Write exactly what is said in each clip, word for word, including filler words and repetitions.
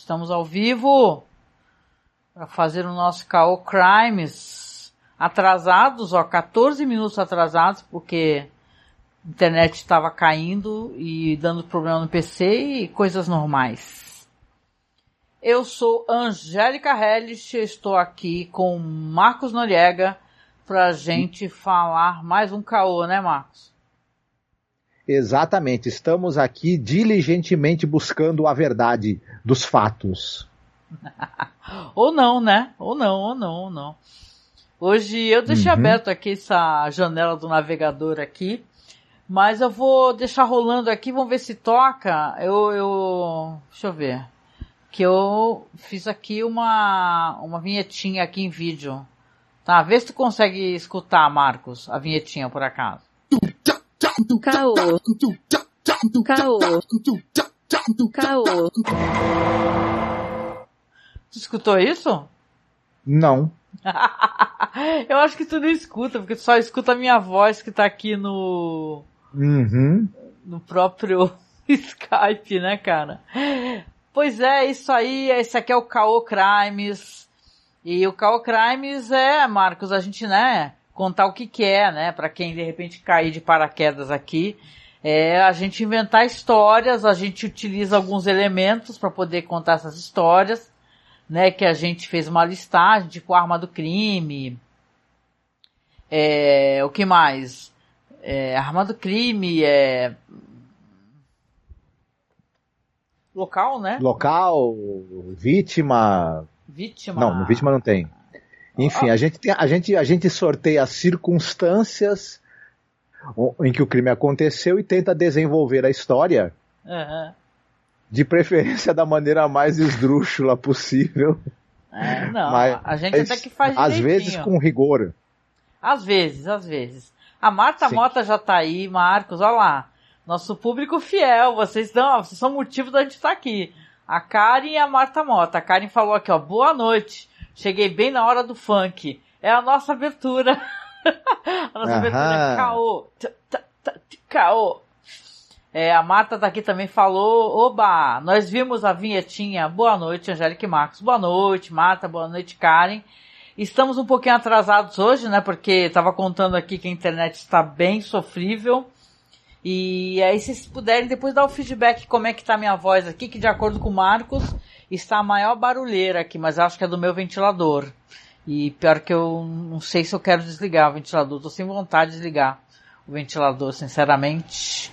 Estamos ao vivo para fazer o nosso K O Crimes. Atrasados, ó, quatorze minutos atrasados, porque a internet estava caindo e dando problema no P C e coisas normais. Eu sou Angélica Hellish, estou aqui com Marcos Noriega pra gente falar mais um K O, né, Marcos? Exatamente, estamos aqui diligentemente buscando a verdade dos fatos. Ou não, né? Ou não, ou não, ou não. Hoje eu deixei uhum. aberto aqui essa janela do navegador aqui, mas eu vou deixar rolando aqui, vamos ver se toca. Eu, eu, deixa eu ver. Que eu fiz aqui uma, uma vinhetinha aqui em vídeo. Tá, vê se tu consegue escutar, Marcos, a vinhetinha por acaso. K O. K O. K O. Tu escutou isso? Não. Eu acho que tu não escuta, porque tu só escuta a minha voz que tá aqui no... Uhum. No próprio Skype, né, cara? Pois é, isso aí, esse aqui é o K O Crimes. E o K O Crimes é, Marcos, a gente, né, contar o que que é, né, pra quem de repente cair de paraquedas aqui, é a gente inventar histórias, a gente utiliza alguns elementos para poder contar essas histórias, né, que a gente fez uma listagem, tipo arma do crime, é, o que mais? É, arma do crime, é... Local, né? Local, vítima... Vítima... Não, vítima não tem. Enfim, a gente, tem, a, gente, a gente sorteia as circunstâncias em que o crime aconteceu e tenta desenvolver a história, uhum. de preferência da maneira mais esdrúxula possível. É, não, mas, a gente até que faz às direitinho. vezes com rigor. Às vezes, às vezes. A Marta Sim. Mota já tá aí, Marcos, olha lá. Nosso público fiel, vocês, não, vocês são motivo da gente estar aqui. A Karen e a Marta Mota. A Karen falou aqui, ó, boa noite. Cheguei bem na hora do funk. É a nossa abertura. A nossa Aham. abertura é K O. K O. É, a Marta tá aqui também, falou, oba, nós vimos a vinhetinha. Boa noite, Angélica e Marcos. Boa noite, Marta. Boa noite, Karen. Estamos um pouquinho atrasados hoje, né, porque tava contando aqui que a internet está bem sofrível. E aí, se vocês puderem depois dar o feedback como é que tá a minha voz aqui, que de acordo com o Marcos, está a maior barulheira aqui, mas acho que é do meu ventilador. E pior que eu não sei se eu quero desligar o ventilador, tô sem vontade de desligar o ventilador, sinceramente.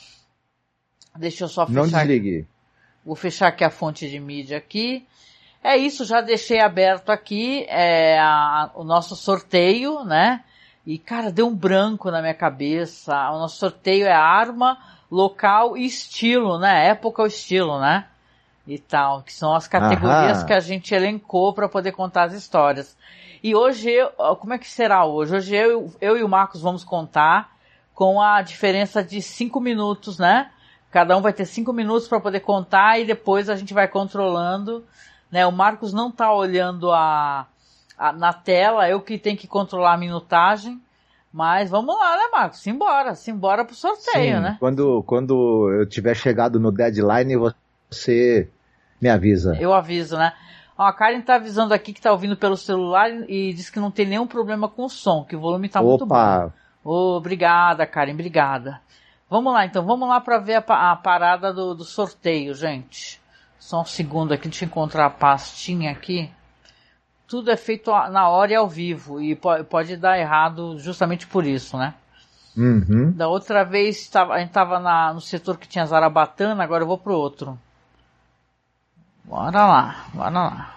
Deixa eu só fechar. Não desligue. Aqui. Vou fechar aqui a fonte de mídia aqui. É isso, já deixei aberto aqui é, a, o nosso sorteio, né? E, cara, deu um branco na minha cabeça. O nosso sorteio é arma, local e estilo, né? Época ou estilo, né? E tal, que são as categorias Aham. que a gente elencou para poder contar as histórias. E hoje, eu, como é que será hoje? Hoje eu, eu e o Marcos vamos contar com a diferença de cinco minutos, né? Cada um vai ter cinco minutos para poder contar e depois a gente vai controlando, né? O Marcos não tá olhando a, a, na tela, eu que tenho que controlar a minutagem. Mas vamos lá, né, Marcos? Simbora, simbora pro sorteio, Sim, né? Quando, quando eu tiver chegado no deadline, você me avisa. Eu aviso, né? Ó, a Karen tá avisando aqui que tá ouvindo pelo celular e diz que não tem nenhum problema com o som, que o volume tá Opa. muito bom. Oh, obrigada, Karen, obrigada. Vamos lá, então, vamos lá pra ver a, a parada do, do sorteio, gente. Só um segundo aqui, deixa eu encontrar a pastinha aqui. Tudo é feito na hora e ao vivo, e pode, pode dar errado justamente por isso, né? Uhum. Da outra vez, tava, a gente tava na, no setor que tinha Zarabatana, agora eu vou pro outro. Bora lá, bora lá.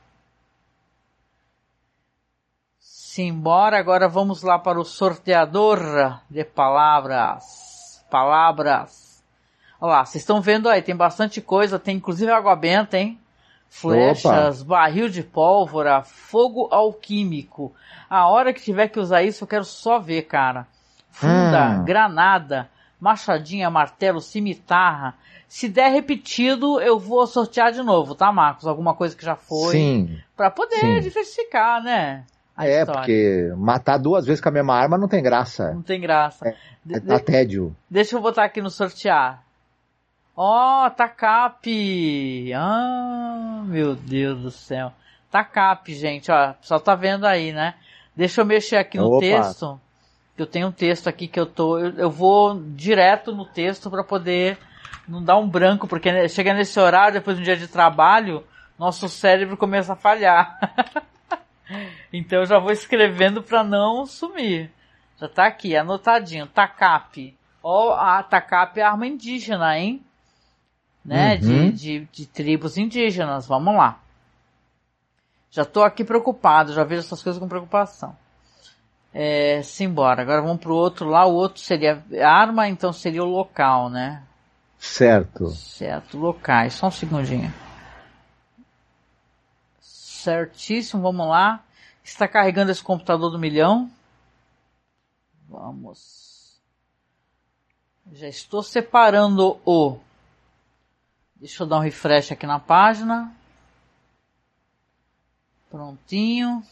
Simbora, agora vamos lá para o sorteador de palavras. Palavras. Olha lá, vocês estão vendo aí, tem bastante coisa, tem inclusive água benta, hein? Flechas, Opa. barril de pólvora, fogo alquímico. A hora que tiver que usar isso, eu quero só ver, cara. Funda, hum. granada, machadinha, martelo, cimitarra. Se der repetido, eu vou sortear de novo, tá, Marcos? Alguma coisa que já foi. Sim. Pra poder Sim. diversificar, né? A é, história. Porque matar duas vezes com a mesma arma não tem graça. Não tem graça. É, é de- tédio. Deixa eu botar aqui no sortear. Ó, oh, Tacap! Ah, meu Deus do céu. Tacap, gente, ó, só tá vendo aí, né? Deixa eu mexer aqui no Opa. texto. Eu tenho um texto aqui que eu tô, eu, eu vou direto no texto para poder não dar um branco, porque chega nesse horário, depois de um dia de trabalho, nosso cérebro começa a falhar. Então eu já vou escrevendo para não sumir. Já tá aqui, anotadinho, Tacap. Ó, a Tacap é arma indígena, hein? Né? Uhum. De, de, de tribos indígenas, vamos lá. Já tô aqui preocupado, já vejo essas coisas com preocupação. É, simbora. Agora vamos pro outro lá, o outro seria arma, então seria o local, né? Certo. Certo, locais, só um segundinho. Certíssimo, vamos lá. Está carregando esse computador do milhão. Vamos. Já estou separando o... Deixa eu dar um refresh aqui na página. Prontinho.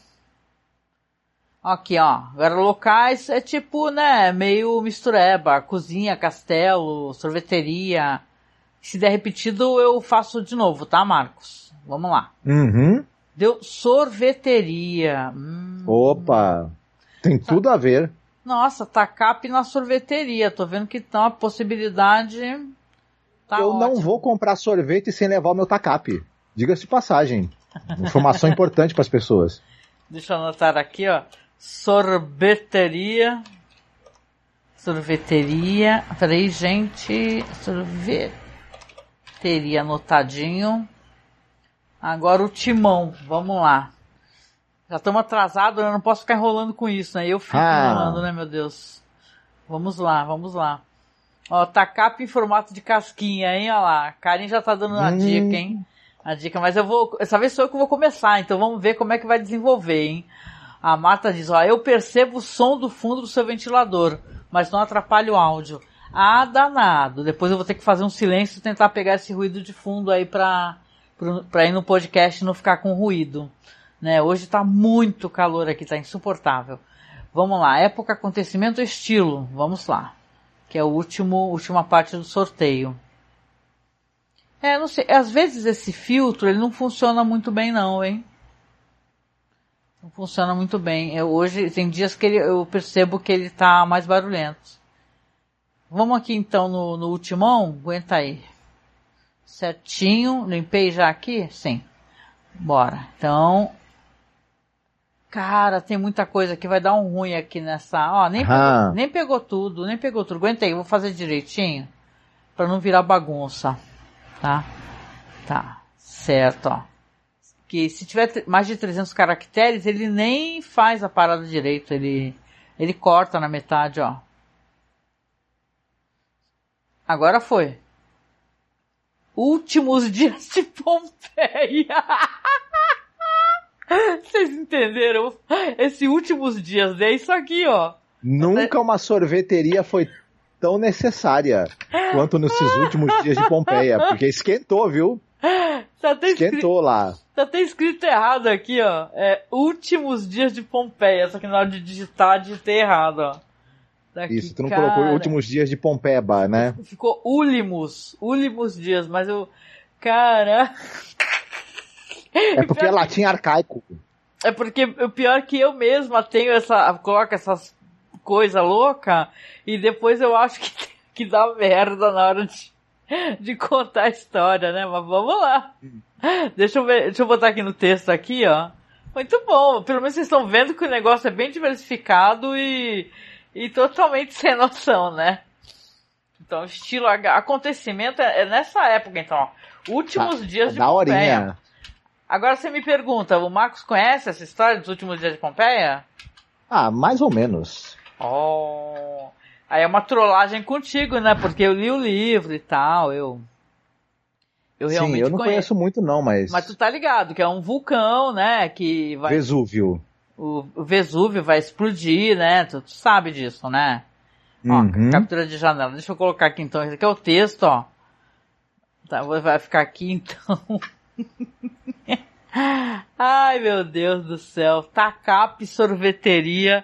Aqui, ó. Agora locais é tipo, né, meio mistureba. Cozinha, castelo, sorveteria. Se der repetido, eu faço de novo, tá, Marcos? Vamos lá. Uhum. Deu sorveteria. Hum. Opa! Tem tudo a ver. Nossa, Tacap na sorveteria. Tô vendo que tá uma possibilidade... Tá eu ótimo. Não vou comprar sorvete sem levar o meu Tacap. Diga-se de passagem. Informação importante para as pessoas. Deixa eu anotar aqui, ó. Sorveteria. Sorveteria. Peraí, gente. Sorveteria anotadinho. Agora o timão. Vamos lá. Já estamos atrasados, eu não posso ficar enrolando com isso, né? Eu fico ah. enrolando, né, meu Deus? Vamos lá, vamos lá. Ó, Tacap em formato de casquinha, hein? Olha lá. A Karen já tá dando uma hum. dica, hein? A dica, mas eu vou... Essa vez sou eu que vou começar, então vamos ver como é que vai desenvolver, hein? A Marta diz, ó, eu percebo o som do fundo do seu ventilador, mas não atrapalha o áudio. Ah, danado. Depois eu vou ter que fazer um silêncio e tentar pegar esse ruído de fundo aí pra, pra ir no podcast e não ficar com ruído. Né? Hoje tá muito calor aqui, tá insuportável. Vamos lá, época, acontecimento, estilo. Vamos lá. Que é a último, última parte do sorteio. É, não sei, às vezes esse filtro, ele não funciona muito bem não, hein? Não funciona muito bem. Eu, hoje, tem dias que ele, eu percebo que ele tá mais barulhento. Vamos aqui então no, no ultimão, aguenta aí. Certinho, limpei já aqui? Sim. Bora. Então, cara, tem muita coisa que vai dar um ruim aqui nessa, ó, nem, ah. pegou, nem pegou tudo, nem pegou tudo. Aguenta aí, vou fazer direitinho, pra não virar bagunça. Tá? Tá. Certo, ó. Que se tiver mais de trezentos caracteres, ele nem faz a parada direito. Ele, ele corta na metade, ó. Agora foi. Últimos dias de Pompeia. Vocês entenderam? Esse últimos dias é isso aqui, ó. Nunca uma sorveteria foi tão necessária quanto nesses últimos dias de Pompeia, porque esquentou, viu? Tá até esquentou escrito, lá. Tá até escrito errado aqui, ó. É últimos dias de Pompeia, só que na hora de digitar, digitei errado, ó. Daqui, isso, tu não cara, colocou últimos dias de Pompeba, né? Ficou úlimos, úlimos dias, mas eu, cara... É porque é latim arcaico. É porque o pior é que eu mesma tenho essa, coloco essas coisa louca e depois eu acho que, que dá merda na hora de, de contar a história, né? Mas vamos lá. Deixa eu ver, deixa eu botar aqui no texto aqui, ó. Muito bom. Pelo menos vocês estão vendo que o negócio é bem diversificado e, e totalmente sem noção, né? Então, estilo acontecimento é, é nessa época, então, ó. Últimos tá, dias de da Pompeia. Horinha. Agora você me pergunta, o Marcos conhece essa história dos últimos dias de Pompeia? Ah, mais ou menos. Oh, aí é uma trollagem contigo, né? Porque eu li o livro e tal, eu... Eu realmente Sim, eu não conheço. conheço muito não, mas... Mas tu tá ligado, que é um vulcão, né? Que vai... Vesúvio. O, o Vesúvio vai explodir, né? Tu, tu sabe disso, né? Uhum. Ó, captura de janela. Deixa eu colocar aqui então, esse aqui é o texto, ó. Tá, vai ficar aqui então... Ai, meu Deus do céu. Tacap, sorveteria...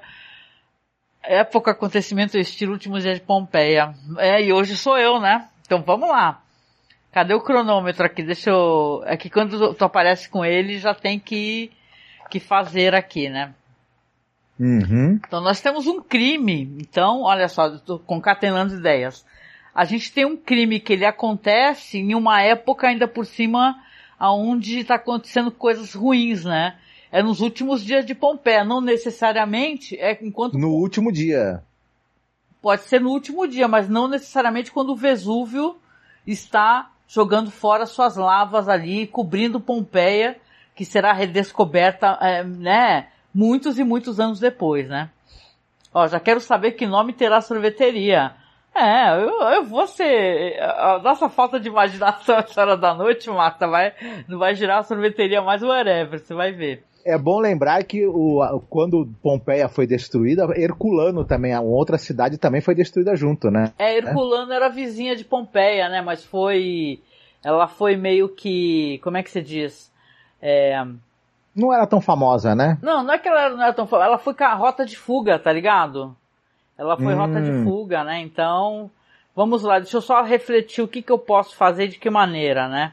Época, acontecimento, estilo, últimos dias de Pompeia. É, e hoje sou eu, né? Então vamos lá. Cadê o cronômetro aqui? Deixa eu... É que quando tu aparece com ele, já tem que, que fazer aqui, né? Uhum. Então nós temos um crime. Então, olha só, eu tô concatenando ideias. A gente tem um crime que ele acontece em uma época ainda por cima onde está acontecendo coisas ruins, né? É nos últimos dias de Pompeia, não necessariamente é enquanto... No último dia. Pode ser no último dia, mas não necessariamente quando o Vesúvio está jogando fora suas lavas ali, cobrindo Pompeia, que será redescoberta, é, né, muitos e muitos anos depois, né? Ó, já quero saber que nome terá a sorveteria. É, eu, eu vou ser... A nossa falta de imaginação essa hora da noite, Marta, vai, não vai girar a sorveteria mais whatever, você vai ver. É bom lembrar que o, quando Pompeia foi destruída, Herculano também, a outra cidade também foi destruída junto, né? É, Herculano é? Era vizinha de Pompeia, né? Mas foi... Ela foi meio que... Como é que se diz? É... Não era tão famosa, né? Não, não é que ela não era tão famosa. Ela foi com a rota de fuga, tá ligado? Ela foi hum. rota de fuga, né? Então, vamos lá. Deixa eu só refletir o que, que eu posso fazer, de que maneira, né?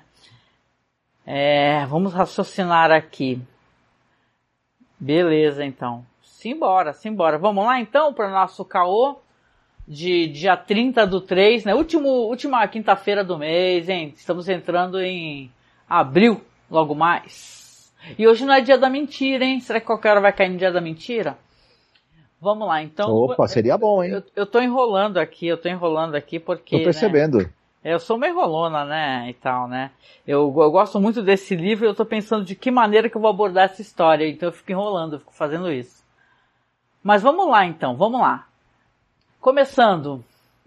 É... Vamos raciocinar aqui. Beleza, então. Simbora, simbora. Vamos lá, então, para o nosso caô de dia trinta do três, né? Último, última quinta-feira do mês, hein? Estamos entrando em abril, logo mais. E hoje não é dia da mentira, hein? Será que qualquer hora vai cair no dia da mentira? Vamos lá, então... Opa, seria bom, hein? Eu, eu tô enrolando aqui, eu tô enrolando aqui porque... Tô percebendo. Né? Eu sou meio enrolona, né, e tal, né? Eu, eu gosto muito desse livro e eu tô pensando de que maneira que eu vou abordar essa história, então eu fico enrolando, eu fico fazendo isso. Mas vamos lá, então, vamos lá. Começando.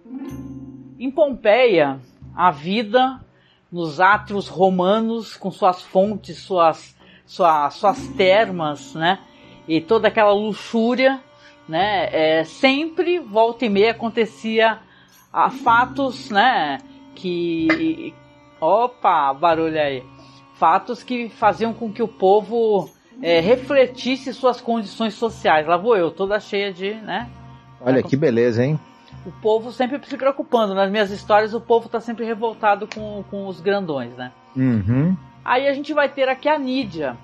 Em Pompeia, a vida nos átrios romanos, com suas fontes, suas, sua, suas termas, né? E toda aquela luxúria, né? É, sempre, volta e meia, acontecia a fatos, né? Que, opa, barulho aí, fatos que faziam com que o povo é, refletisse suas condições sociais. Lá vou eu, toda cheia de, né? Olha que beleza, hein? O povo sempre se preocupando. Nas minhas histórias, o povo tá sempre revoltado com, com os grandões, né? Uhum. Aí a gente vai ter aqui a Nídia.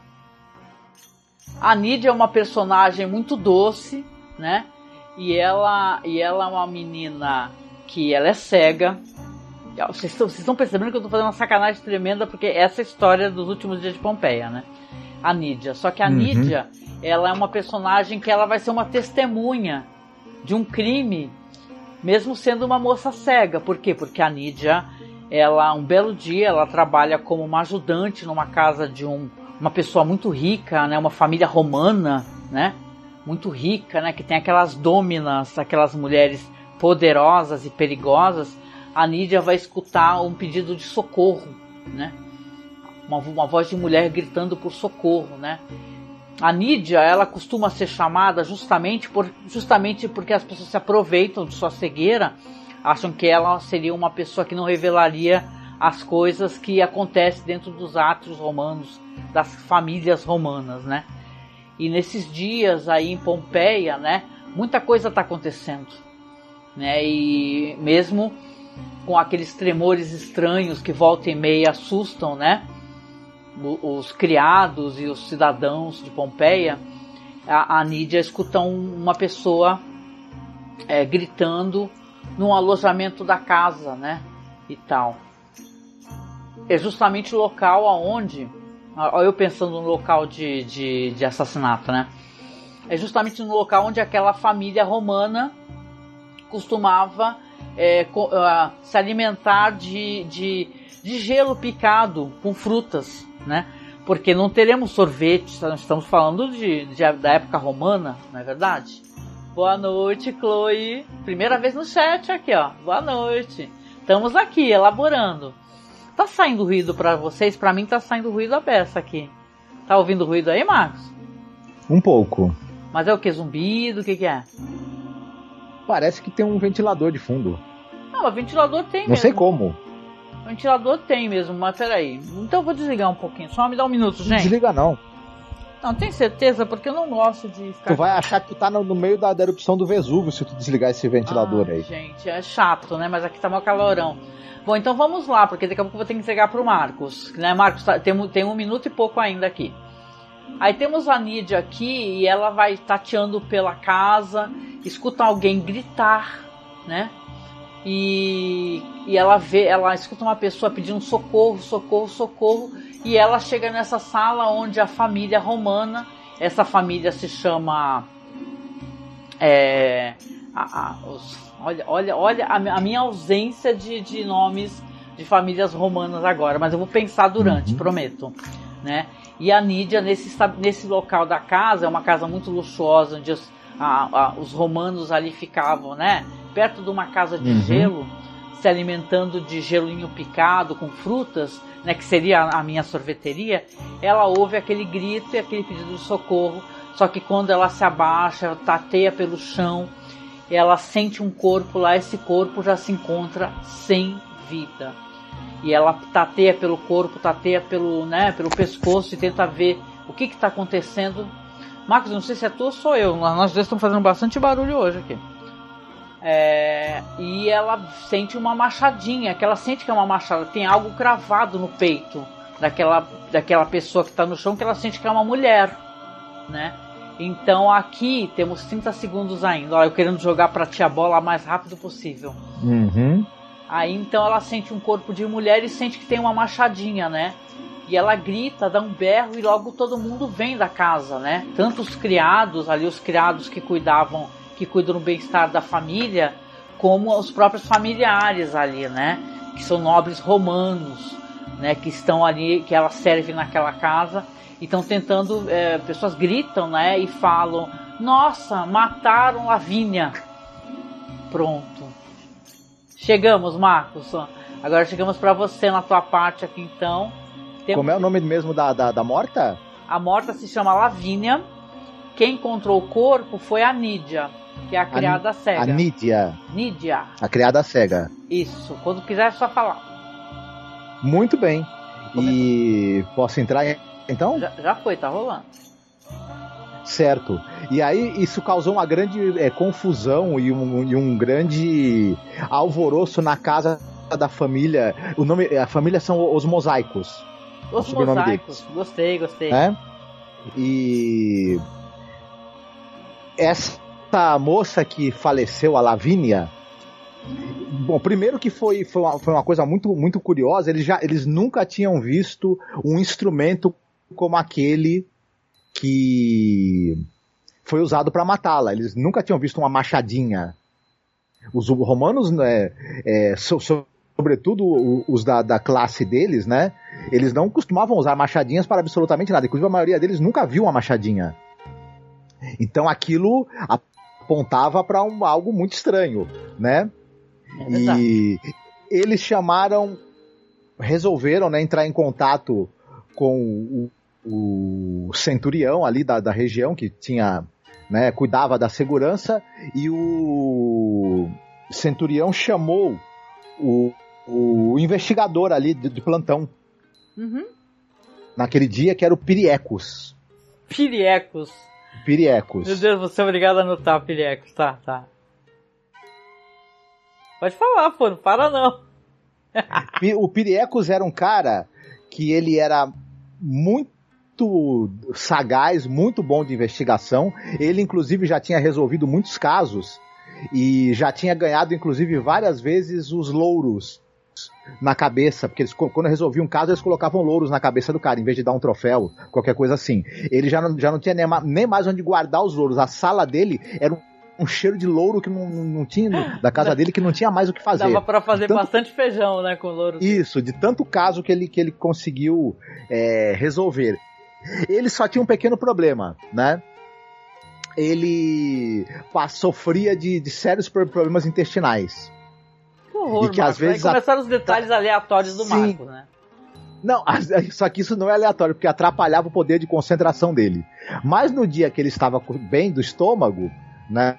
A Nídia é uma personagem muito doce, né? E ela, e ela é uma menina que ela é cega. Vocês estão, vocês estão percebendo que eu tô fazendo uma sacanagem tremenda, porque essa é a história dos últimos dias de Pompeia, né? A Nídia. Só que a uhum. Nídia, ela é uma personagem que ela vai ser uma testemunha de um crime, mesmo sendo uma moça cega. Por quê? Porque a Nídia, ela, um belo dia, ela trabalha como uma ajudante numa casa de um, uma pessoa muito rica, né? Uma família romana, né? Muito rica, né? Que tem aquelas dôminas, aquelas mulheres poderosas e perigosas. A Nídia vai escutar um pedido de socorro, né? Uma, uma voz de mulher gritando por socorro, né? A Nídia, ela costuma ser chamada justamente, por, justamente porque as pessoas se aproveitam de sua cegueira, acham que ela seria uma pessoa que não revelaria as coisas que acontecem dentro dos átrios romanos, das famílias romanas, né? E nesses dias aí em Pompeia, né? Muita coisa está acontecendo, né? E mesmo com aqueles tremores estranhos que volta e meia assustam, né? Os criados e os cidadãos de Pompeia, a, a Nídia escuta um, uma pessoa é, gritando num alojamento da casa, né? E tal. É justamente o local aonde, olha eu pensando no local de, de, de assassinato, né? É justamente no local onde aquela família romana costumava É, uh, se alimentar de, de, de gelo picado com frutas, né? Porque não teremos sorvete, estamos falando de, de, da época romana, não é verdade? Boa noite, Chloe. Primeira vez no chat aqui, ó. Boa noite. Estamos aqui, elaborando. Tá saindo ruído pra vocês? Pra mim tá saindo ruído a beça aqui. Tá ouvindo ruído aí, Marcos? Um pouco. Mas é o que? Zumbido? O que que é? Parece que tem um ventilador de fundo. Não, o ventilador tem Não mesmo. Não sei como. O ventilador tem mesmo, mas peraí. Então eu vou desligar um pouquinho. Só me dá um minuto, gente. Não desliga não. Não, tem certeza? Porque eu não gosto de ficar... Tu vai achar que tu tá no, no meio da, da erupção do Vesúvio se tu desligar esse ventilador ah, aí. Gente, é chato, né? Mas aqui tá mó calorão. Bom, então vamos lá, porque daqui a pouco eu vou ter que entregar pro Marcos. Né, Marcos? Tá, tem, tem um minuto e pouco ainda aqui. Aí temos a Nídia aqui e ela vai tateando pela casa, escuta alguém gritar, né? E, e ela vê, ela escuta uma pessoa pedindo socorro, socorro, socorro, e ela chega nessa sala onde a família romana, essa família se chama é, a, a, os, olha, olha, olha a, a minha ausência de, de nomes de famílias romanas agora, mas eu vou pensar durante, uhum. prometo, né? E a Nídia nesse, nesse local da casa, é uma casa muito luxuosa, onde os, a, a, os romanos ali ficavam, né? Perto de uma casa de uhum. gelo, se alimentando de gelinho picado com frutas, né, que seria a minha sorveteria. Ela ouve aquele grito e aquele pedido de socorro, só que quando ela se abaixa, ela tateia pelo chão, ela sente um corpo lá, esse corpo já se encontra sem vida. E ela tateia pelo corpo, tateia pelo, né, pelo pescoço e tenta ver o que está acontecendo. Marcos, não sei se é tu ou sou eu, nós dois estamos fazendo bastante barulho hoje aqui. É, e ela sente uma machadinha, que ela sente que é uma machada, tem algo cravado no peito daquela, daquela pessoa que está no chão, que ela sente que é uma mulher, né? Então aqui temos trinta segundos ainda, ó, eu querendo jogar pra ti a bola o mais rápido possível. Uhum. Aí então ela sente um corpo de mulher e sente que tem uma machadinha, né? E ela grita, dá um berro e logo todo mundo vem da casa, né? Tanto os criados ali, os criados que cuidavam que cuidam do bem-estar da família, como os próprios familiares ali, né? Que são nobres romanos, né? Que estão ali, que ela serve naquela casa, e estão tentando, é, pessoas gritam, né? E falam, nossa, mataram Lavínia. Pronto. Chegamos, Marcos. Agora chegamos para você na tua parte aqui, então. Temos... Como é o nome mesmo da, da, da morta? A morta se chama Lavínia. Quem encontrou o corpo foi a Nídia, que é a criada a, cega. A Nídia. Nídia. A criada cega. Isso. Quando quiser é só falar. Muito bem. Começou. E posso entrar então? Já, já foi, tá rolando. Certo. E aí isso causou uma grande é, confusão e um, e um grande alvoroço na casa da família. O nome, a família são os Mosaicos. Os Mosaicos. Gostei, gostei. É? E essa moça que faleceu, a Lavínia, bom, primeiro que foi, foi, uma, foi uma coisa muito, muito curiosa, eles, já, eles nunca tinham visto um instrumento como aquele que foi usado para matá-la. Eles nunca tinham visto uma machadinha. Os romanos, né, é, so, so, sobretudo os da, da classe deles, né, eles não costumavam usar machadinhas para absolutamente nada. Inclusive a maioria deles nunca viu uma machadinha. Então aquilo apontava para um, algo muito estranho, né? É e eles chamaram, resolveram, né, entrar em contato com o, o centurião ali da, da região que tinha, né, cuidava da segurança, e o centurião chamou o, o investigador ali de, de plantão. Uhum. Naquele dia, que era o Piriecos. Piriecos. Piriecos. Meu Deus, você é obrigado a anotar Piriecos. Tá, tá. Pode falar, pô, não para não. O Piriecos era um cara que ele era muito sagaz, muito bom de investigação. Ele, inclusive, já tinha resolvido muitos casos e já tinha ganhado, inclusive, várias vezes os louros na cabeça, porque eles, quando resolviam um caso, eles colocavam louros na cabeça do cara, em vez de dar um troféu, qualquer coisa assim. Ele já não, já não tinha nem, nem mais onde guardar os louros. A sala dele era um, um cheiro de louro que não, não tinha, da casa dele, que não tinha mais o que fazer. Dava pra fazer tanto, bastante feijão, né, com louro. Isso, de tanto caso que ele, que ele conseguiu é, resolver. Ele só tinha um pequeno problema, né? Ele pá, sofria de, de sérios problemas intestinais. Que horror, e que Marcos. às vezes Aí começaram os detalhes a... aleatórios do Sim. Marcos, né? Não, só que isso não é aleatório, porque atrapalhava o poder de concentração dele. Mas no dia que ele estava bem do estômago, né,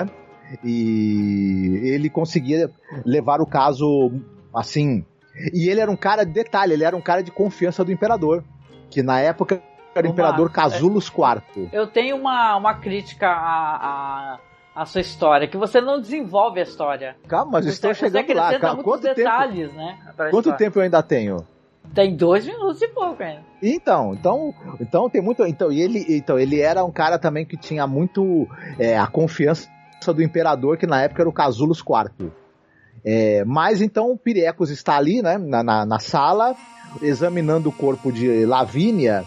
e ele conseguia levar o caso assim. E ele era um cara, detalhe, ele era um cara de confiança do imperador, que na época era o Imperador Casulos quarto. Eu tenho uma, uma crítica a, a, a sua história, que você não desenvolve a história. Calma, mas você, estou chegando lá. Calma, quanto detalhes, tempo, né, quanto tempo eu ainda tenho? Tem dois minutos e pouco ainda. Então, então, então tem muito. Então, e ele, então, ele era um cara também que tinha muito é, a confiança do Imperador, que na época era o Casulos quarto. É, mas então o Piriecos está ali, né, na, na, na sala, examinando o corpo de Lavínia,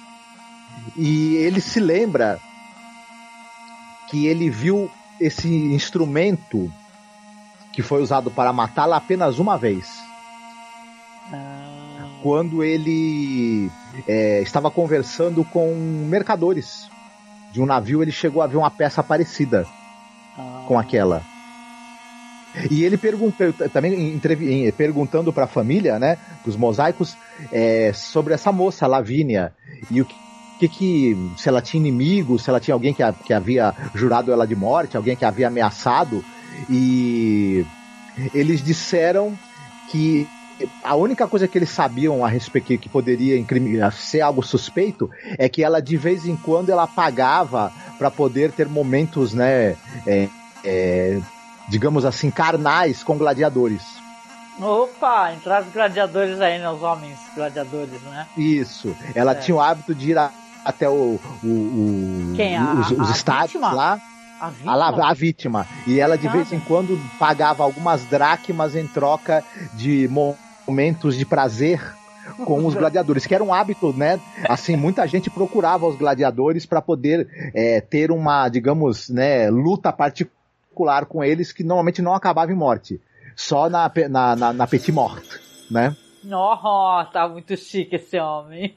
e ele se lembra que ele viu esse instrumento que foi usado para matá-la apenas uma vez. Ah. Quando ele é, estava conversando com mercadores de um navio, ele chegou a ver uma peça parecida ah. com aquela. E ele perguntou, também entrev- perguntando para a família, né, os mosaicos, é, sobre essa moça, Lavínia, e o que, que, se ela tinha inimigos, se ela tinha alguém que, a, que havia jurado ela de morte, alguém que havia ameaçado, e eles disseram que a única coisa que eles sabiam a respeito que, que poderia incriminar, ser algo suspeito, é que ela de vez em quando ela pagava para poder ter momentos, né, é, é, digamos assim, carnais com gladiadores. Opa, entrar os gladiadores aí, né, os homens gladiadores, né? Isso, ela é. tinha o hábito de ir a, até o, o, o Quem? A, os, os a estádios vítima? lá. A vítima? A, a vítima. E ela de vez em quando pagava algumas dracmas em troca de momentos de prazer com os gladiadores, que era um hábito, né? Assim, muita gente procurava os gladiadores para poder é, ter uma, digamos, né, luta particular com eles, que normalmente não acabava em morte. Só na, na, na, na petit mort, né? Oh, tá muito chique esse homem.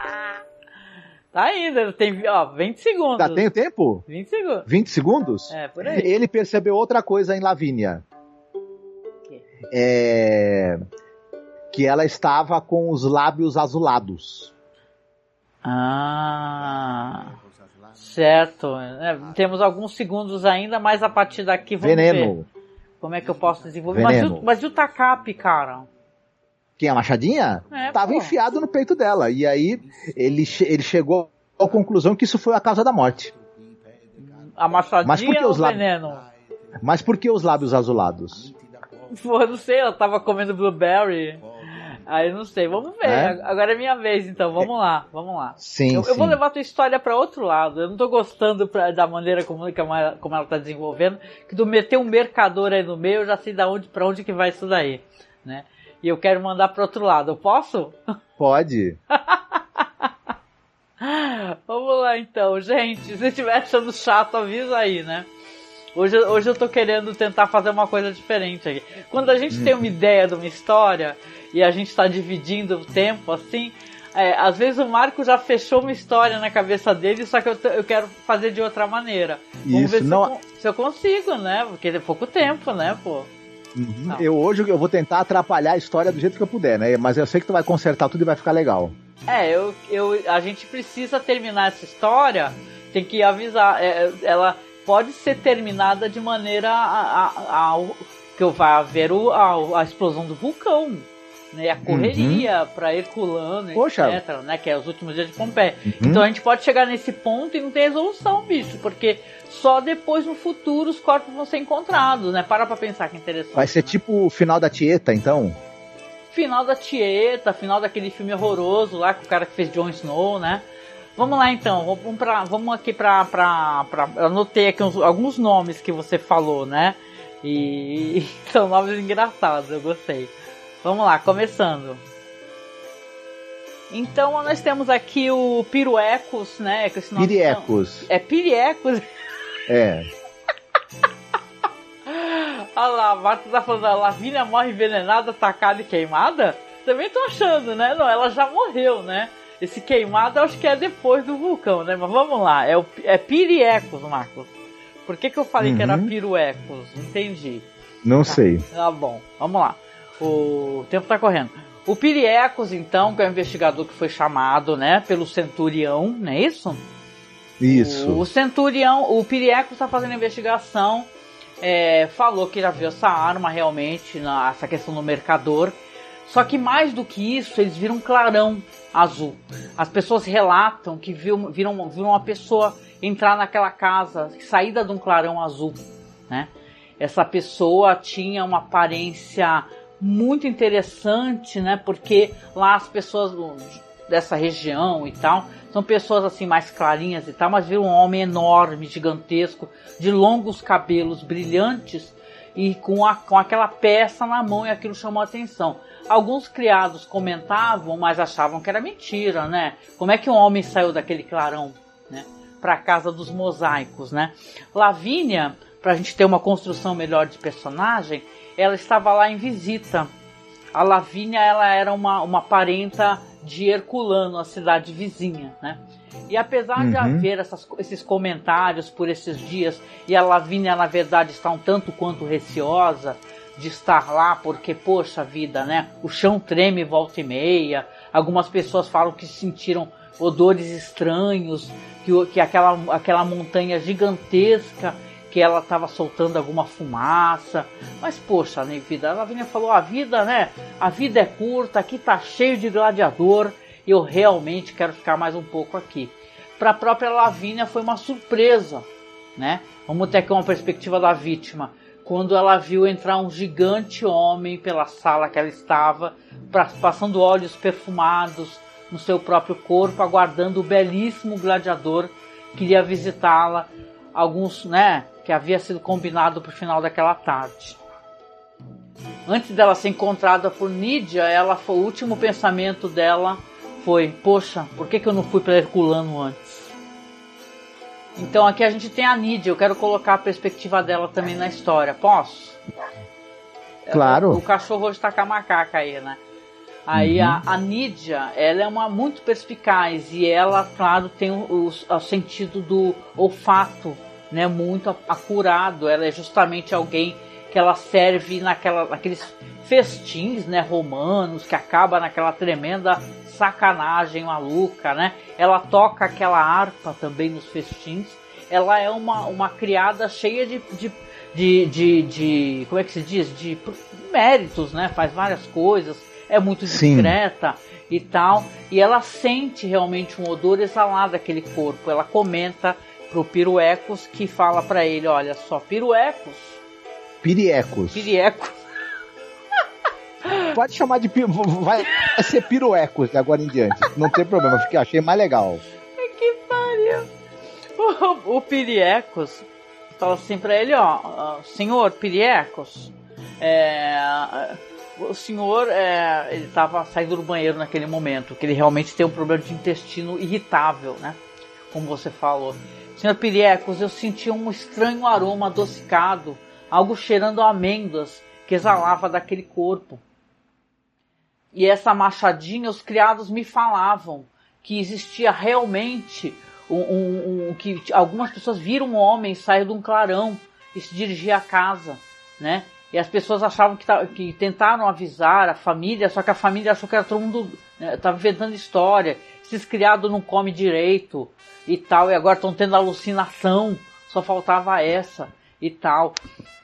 Tá ainda, tem, ó, vinte segundos. Tá, tem o tempo? vinte segundos. vinte segundos? É, por aí. Ele percebeu outra coisa em Lavínia. Que? É... Que ela estava com os lábios azulados. Ah... Certo. É, temos alguns segundos ainda, mas a partir daqui vamos Veneno. ver como é que eu posso desenvolver. Mas e, o, mas e o Takapi, cara? Quem, a Machadinha? É, Tava pô. enfiado no peito dela. E aí ele, ele chegou à conclusão que isso foi a causa da morte. A Machadinha Mas por que ou os o lábios... veneno? Mas por que os lábios azulados? Pô, não sei, ela tava comendo blueberry. Aí não sei, vamos ver. É? Agora é minha vez, então. Vamos lá, vamos lá. Sim, eu, sim. eu vou levar a tua história pra outro lado. Eu não tô gostando pra, da maneira como, como ela tá desenvolvendo. Que tu meter um mercador aí no meio, eu já sei da onde, pra onde que vai isso daí, né? E eu quero mandar pro outro lado. Eu posso? Pode. Vamos lá então, gente. Se você estiver achando chato, avisa aí, né? Hoje, hoje eu tô querendo tentar fazer uma coisa diferente aqui. Quando a gente hum. tem uma ideia de uma história e a gente tá dividindo o tempo, assim, é, às vezes o Marco já fechou uma história na cabeça dele, só que eu, eu quero fazer de outra maneira. Vamos Isso, ver se, não... eu, se eu consigo, né? Porque é pouco tempo, né, pô? Uhum. Eu hoje eu vou tentar atrapalhar a história do jeito que eu puder, né? Mas eu sei que tu vai consertar tudo e vai ficar legal. É, eu, eu, a gente precisa terminar essa história, tem que avisar, é, ela pode ser terminada de maneira a, a, a, a que vai haver o, a, a explosão do vulcão, né? A correria uhum. para Herculano, Poxa. etcétera, né? Que é os últimos dias de Pompeia. Uhum. Então a gente pode chegar nesse ponto e não ter resolução, bicho, porque só depois no futuro os corpos vão ser encontrados, né? Para pra pensar que interessante. Vai ser tipo o final da Tieta, então? Final da Tieta, final daquele filme horroroso lá com o cara que fez Jon Snow, né? Vamos lá então, vamos, pra, vamos aqui pra, pra, pra... Eu anotei aqui uns, alguns nomes que você falou, né? E são nomes engraçados, eu gostei. Vamos lá, começando. Então nós temos aqui o Piruecos, né? Que esse nome Piriecos. É Piriecos? É. Olha lá, a Marta tá falando, a Lavínia morre envenenada, atacada e queimada? Também tô achando, né? Não, ela já morreu, né? Esse queimado eu acho que é depois do vulcão, né? Mas vamos lá, é, o, é Piriecos, Marcos. Por que que eu falei uhum. que era Piruecos? Entendi. Não tá. sei. Tá bom, vamos lá. O tempo tá correndo. O Piriecos, então, que é o investigador que foi chamado, né, pelo Centurião, não é isso? Isso. O, o Centurião, o Piriecos tá fazendo a investigação, é, falou que já viu essa arma realmente, na, essa questão do mercador. Só que mais do que isso, eles viram um clarão azul. As pessoas relatam que viram, viram, viram uma pessoa entrar naquela casa, saída de um clarão azul, né? Essa pessoa tinha uma aparência muito interessante, né? Porque lá as pessoas dessa região e tal, são pessoas assim mais clarinhas e tal, mas viram um homem enorme, gigantesco, de longos cabelos brilhantes e com, a, com aquela peça na mão, e aquilo chamou a atenção. Alguns criados comentavam, mas achavam que era mentira, né? Como é que um homem saiu daquele clarão, né, para a casa dos mosaicos, né? Lavínia, para a gente ter uma construção melhor de personagem, ela estava lá em visita. A Lavínia, ela era uma, uma parenta de Herculano, a cidade vizinha, né? E apesar uhum. de haver essas, esses comentários por esses dias, e a Lavínia, na verdade, está um tanto quanto receosa de estar lá, porque, poxa vida, né? O chão treme volta e meia. Algumas pessoas falam que sentiram odores estranhos, que, que aquela, aquela montanha gigantesca, que ela estava soltando alguma fumaça. Mas, poxa, né, vida, a Lavínia falou, a vida, né? A vida é curta, aqui tá cheio de gladiador, e eu realmente quero ficar mais um pouco aqui. Para a própria Lavínia foi uma surpresa, né? Vamos ter aqui uma perspectiva da vítima. Quando ela viu entrar um gigante homem pela sala que ela estava, pra, passando óleos perfumados no seu próprio corpo, aguardando o belíssimo gladiador que iria visitá-la, alguns, né, que havia sido combinado para o final daquela tarde. Antes dela ser encontrada por Nídia, ela foi, o último pensamento dela foi, poxa, por que, que eu não fui para Herculano antes? Então aqui a gente tem a Nídia, eu quero colocar a perspectiva dela também na história, posso? Claro. O, o cachorro hoje tá com a macaca aí, né? Aí uhum. a, a Nídia, ela é uma muito perspicaz, e ela, claro, tem o, o, o sentido do olfato, né, muito acurado. Ela é justamente alguém que ela serve naquela, naqueles festins, né, romanos, que acaba naquela tremenda sacanagem maluca, né? Ela toca aquela harpa também nos festins. Ela é uma, uma criada cheia de, de, de, de, de como é que se diz? De méritos, né? Faz várias coisas, é muito discreta. Sim. E tal, e ela sente realmente um odor exalado daquele corpo. Ela comenta pro Piruecos, que fala pra ele, olha só, Piruecos. Piriecos. Piriecos. Pode chamar de... Vai ser Piruecos de agora em diante. Não tem problema, porque achei mais legal. Que pariu. O, o Piriecos fala assim pra ele, ó, senhor Piriecos, é... o senhor, é, ele estava saindo do banheiro naquele momento, que ele realmente tem um problema de intestino irritável, né? Como você falou. senhor Piriecos, eu senti um estranho aroma adocicado, algo cheirando a amêndoas, que exalava daquele corpo. E essa machadinha, os criados me falavam que existia realmente um, um, um que algumas pessoas viram um homem sair de um clarão e se dirigir à casa, né? E as pessoas achavam que, que tentaram avisar a família, só que a família achou que era todo mundo, né, estava inventando história. Esses criados não comem direito e tal, e agora estão tendo alucinação, só faltava essa e tal.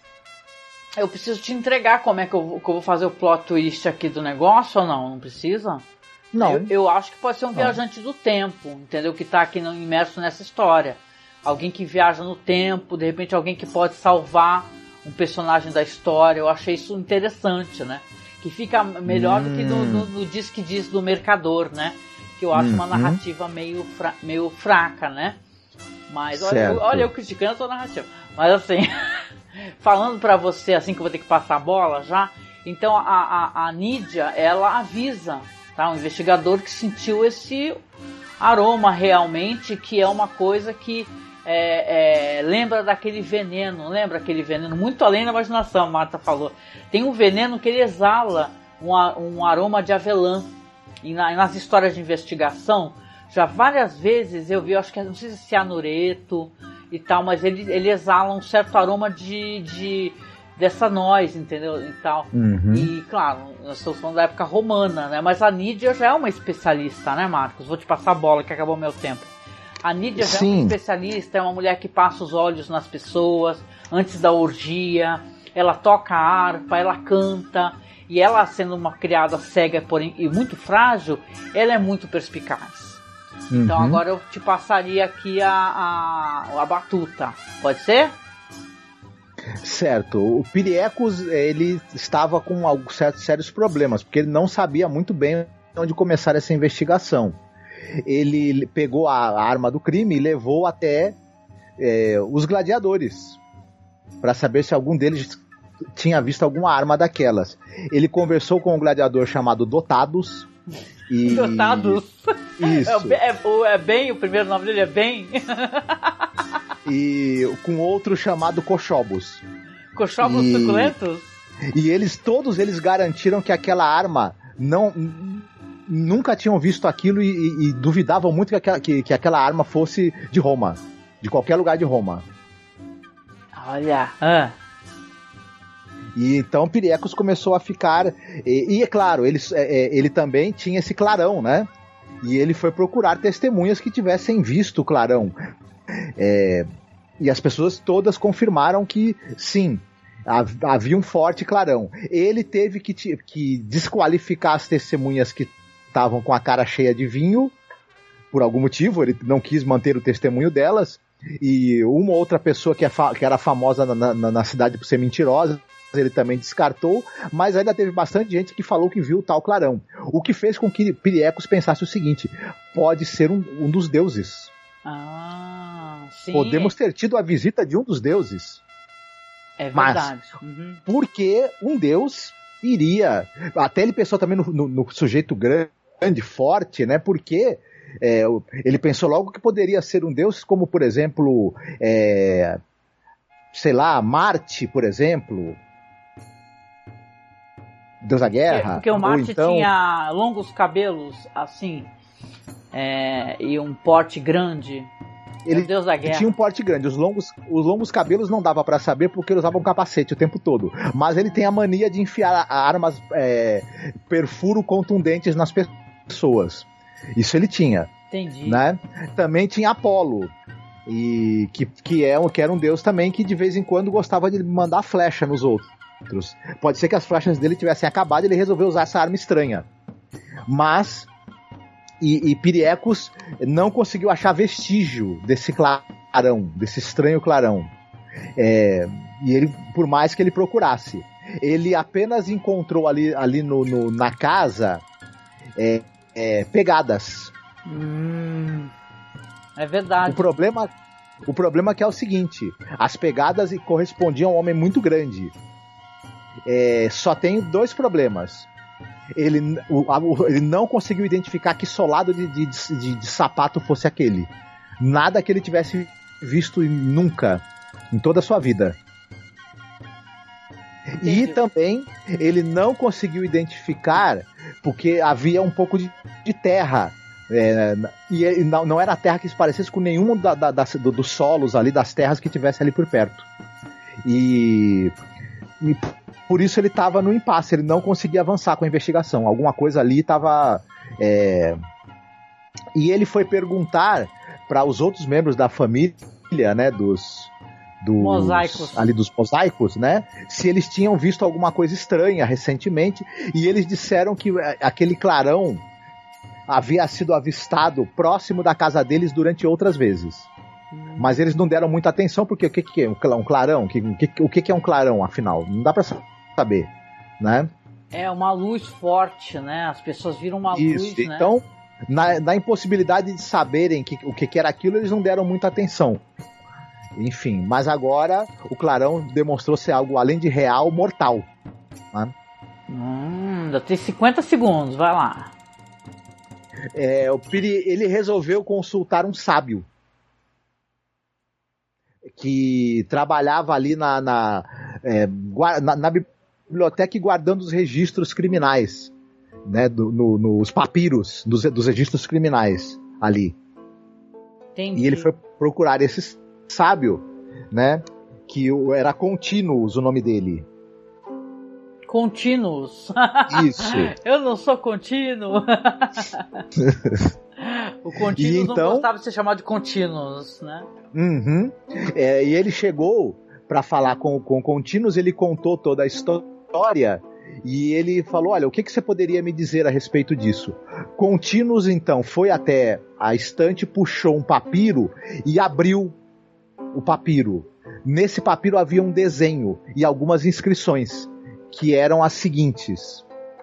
Eu preciso te entregar como é que eu, que eu vou fazer o plot twist aqui do negócio ou não? Não precisa? Não. Eu, eu acho que pode ser um viajante do tempo, entendeu? Que está aqui no, imerso nessa história. Alguém que viaja no tempo, de repente alguém que pode salvar um personagem da história. Eu achei isso interessante, né? Que fica melhor hum. do que no, no, no Diz que Diz do Mercador, né? Que eu acho hum, uma narrativa hum. meio, fra, meio fraca, né? Mas olha eu, olha, eu criticando a sua narrativa. Mas assim, falando pra você, assim que eu vou ter que passar a bola já. Então a, a, a Nídia, ela avisa, tá? Um investigador que sentiu esse aroma realmente, que é uma coisa que É, é, lembra daquele veneno, lembra aquele veneno, muito além da imaginação, a Marta falou. Tem um veneno que ele exala um, um aroma de avelã. E na, nas histórias de investigação, já várias vezes eu vi, eu acho que não sei se é cianureto e tal, mas ele, ele exala um certo aroma de, de dessa noz, entendeu? E tal. Uhum. E claro, nós estamos falando da época romana, né? Mas a Nídia já é uma especialista, né, Marcos? Vou te passar a bola que acabou meu tempo. A Nídia já Sim. é uma especialista, é uma mulher que passa os olhos nas pessoas antes da orgia, ela toca a harpa, ela canta, E ela, sendo uma criada cega porém, e muito frágil, ela é muito perspicaz. Uhum. Então agora eu te passaria aqui a, a, a batuta. Pode ser? Certo. O Piriecos, ele estava com alguns certos, sérios problemas, porque ele não sabia muito bem onde começar essa investigação. Ele pegou a arma do crime e levou até é, os gladiadores, para saber se algum deles tinha visto alguma arma daquelas. Ele conversou com um gladiador chamado Dotados. E... Dotados? Isso. É, é, é bem, o primeiro nome dele é bem. E com outro chamado Cochobos. Cochobos e... suculentos? E eles, todos eles garantiram que aquela arma não... nunca tinham visto aquilo e, e, e duvidavam muito que aquela, que, que aquela arma fosse de Roma. De qualquer lugar de Roma. Olha. Ah. E então Piriecos começou a ficar... E, e é claro, ele, é, ele também tinha esse clarão, né? E ele foi procurar testemunhas que tivessem visto o clarão. É, e as pessoas todas confirmaram que sim, havia um forte clarão. Ele teve que, que desqualificar as testemunhas que estavam com a cara cheia de vinho, por algum motivo, ele não quis manter o testemunho delas, e uma outra pessoa que, é fa- que era famosa na, na, na cidade por ser mentirosa, ele também descartou, mas ainda teve bastante gente que falou que viu o tal clarão, o que fez com que Piriecos pensasse o seguinte: pode ser um, um dos deuses. Ah, sim. Podemos ter tido a visita de um dos deuses. É verdade. Mas, uhum. Porque um deus iria... Até ele pensou também no, no, no sujeito grande, forte, né? Porque é, ele pensou logo que poderia ser um deus como, por exemplo, é, sei lá, Marte, por exemplo. Deus da guerra. Porque, porque o Marte então... tinha longos cabelos, assim, é, e um porte grande. Ele, é o Deus da guerra. Ele tinha um porte grande. Os longos, os longos cabelos não dava pra saber porque ele usava um capacete o tempo todo. Mas ele tem a mania de enfiar armas é, perfuro contundentes nas pessoas. Isso ele tinha. Entendi. Né? Também tinha Apolo. E que, que, é, que era um deus também que de vez em quando gostava de mandar flecha nos outros. Pode ser que as flechas dele tivessem acabado e ele resolveu usar essa arma estranha. Mas... E, e Piriecos não conseguiu achar vestígio desse clarão, desse estranho clarão. É, e ele, por mais que ele procurasse, ele apenas encontrou ali, ali no, no, na casa é, é, pegadas. Hum, é verdade. O problema, o problema é que é o seguinte: as pegadas correspondiam a um homem muito grande. É, só tem dois problemas. Ele, o, a, ele não conseguiu identificar que solado de, de, de, de sapato fosse aquele. Nada que ele tivesse visto nunca, em toda a sua vida. Entendi. E também ele não conseguiu identificar porque havia um pouco de, de terra. É, e ele, não, não era terra que se parecesse com nenhum da, da, da, do, dos solos ali, das terras que tivesse ali por perto. E... e por isso ele estava no impasse, ele não conseguia avançar com a investigação. Alguma coisa ali estava... É... E ele foi perguntar para os outros membros da família, né, dos... dos mosaicos. Ali dos mosaicos, né, se eles tinham visto alguma coisa estranha recentemente, e eles disseram que aquele clarão havia sido avistado próximo da casa deles durante outras vezes. Hum. Mas eles não deram muita atenção, porque o que, que é um clarão? O que, o que é um clarão, afinal? Não dá para saber, né? É uma luz forte, né? As pessoas viram uma Isso, luz, né? Então, na, na impossibilidade de saberem que, o que, que era aquilo, eles não deram muita atenção. Enfim, mas agora o clarão demonstrou ser algo além de real, mortal. Né? Hum, ainda tem cinquenta segundos, vai lá. É, o Piri, ele resolveu consultar um sábio que trabalhava ali na, na, é, na, na biblioteca guardando os registros criminais, né, do, no, nos papiros dos, dos registros criminais ali. Entendi. E ele foi procurar esse sábio, né, que era Continuous o nome dele. Continuous. Isso. Eu não sou contínuo. O Continuous então... não gostava de ser chamado de Continuous, né? Uhum. É, e ele chegou para falar com o Continuous, ele contou toda a história E ele falou, olha, o que, que você poderia me dizer a respeito disso? Continuous, então, foi até a estante, puxou um papiro e abriu o papiro. Nesse papiro havia um desenho e algumas inscrições, que eram as seguintes.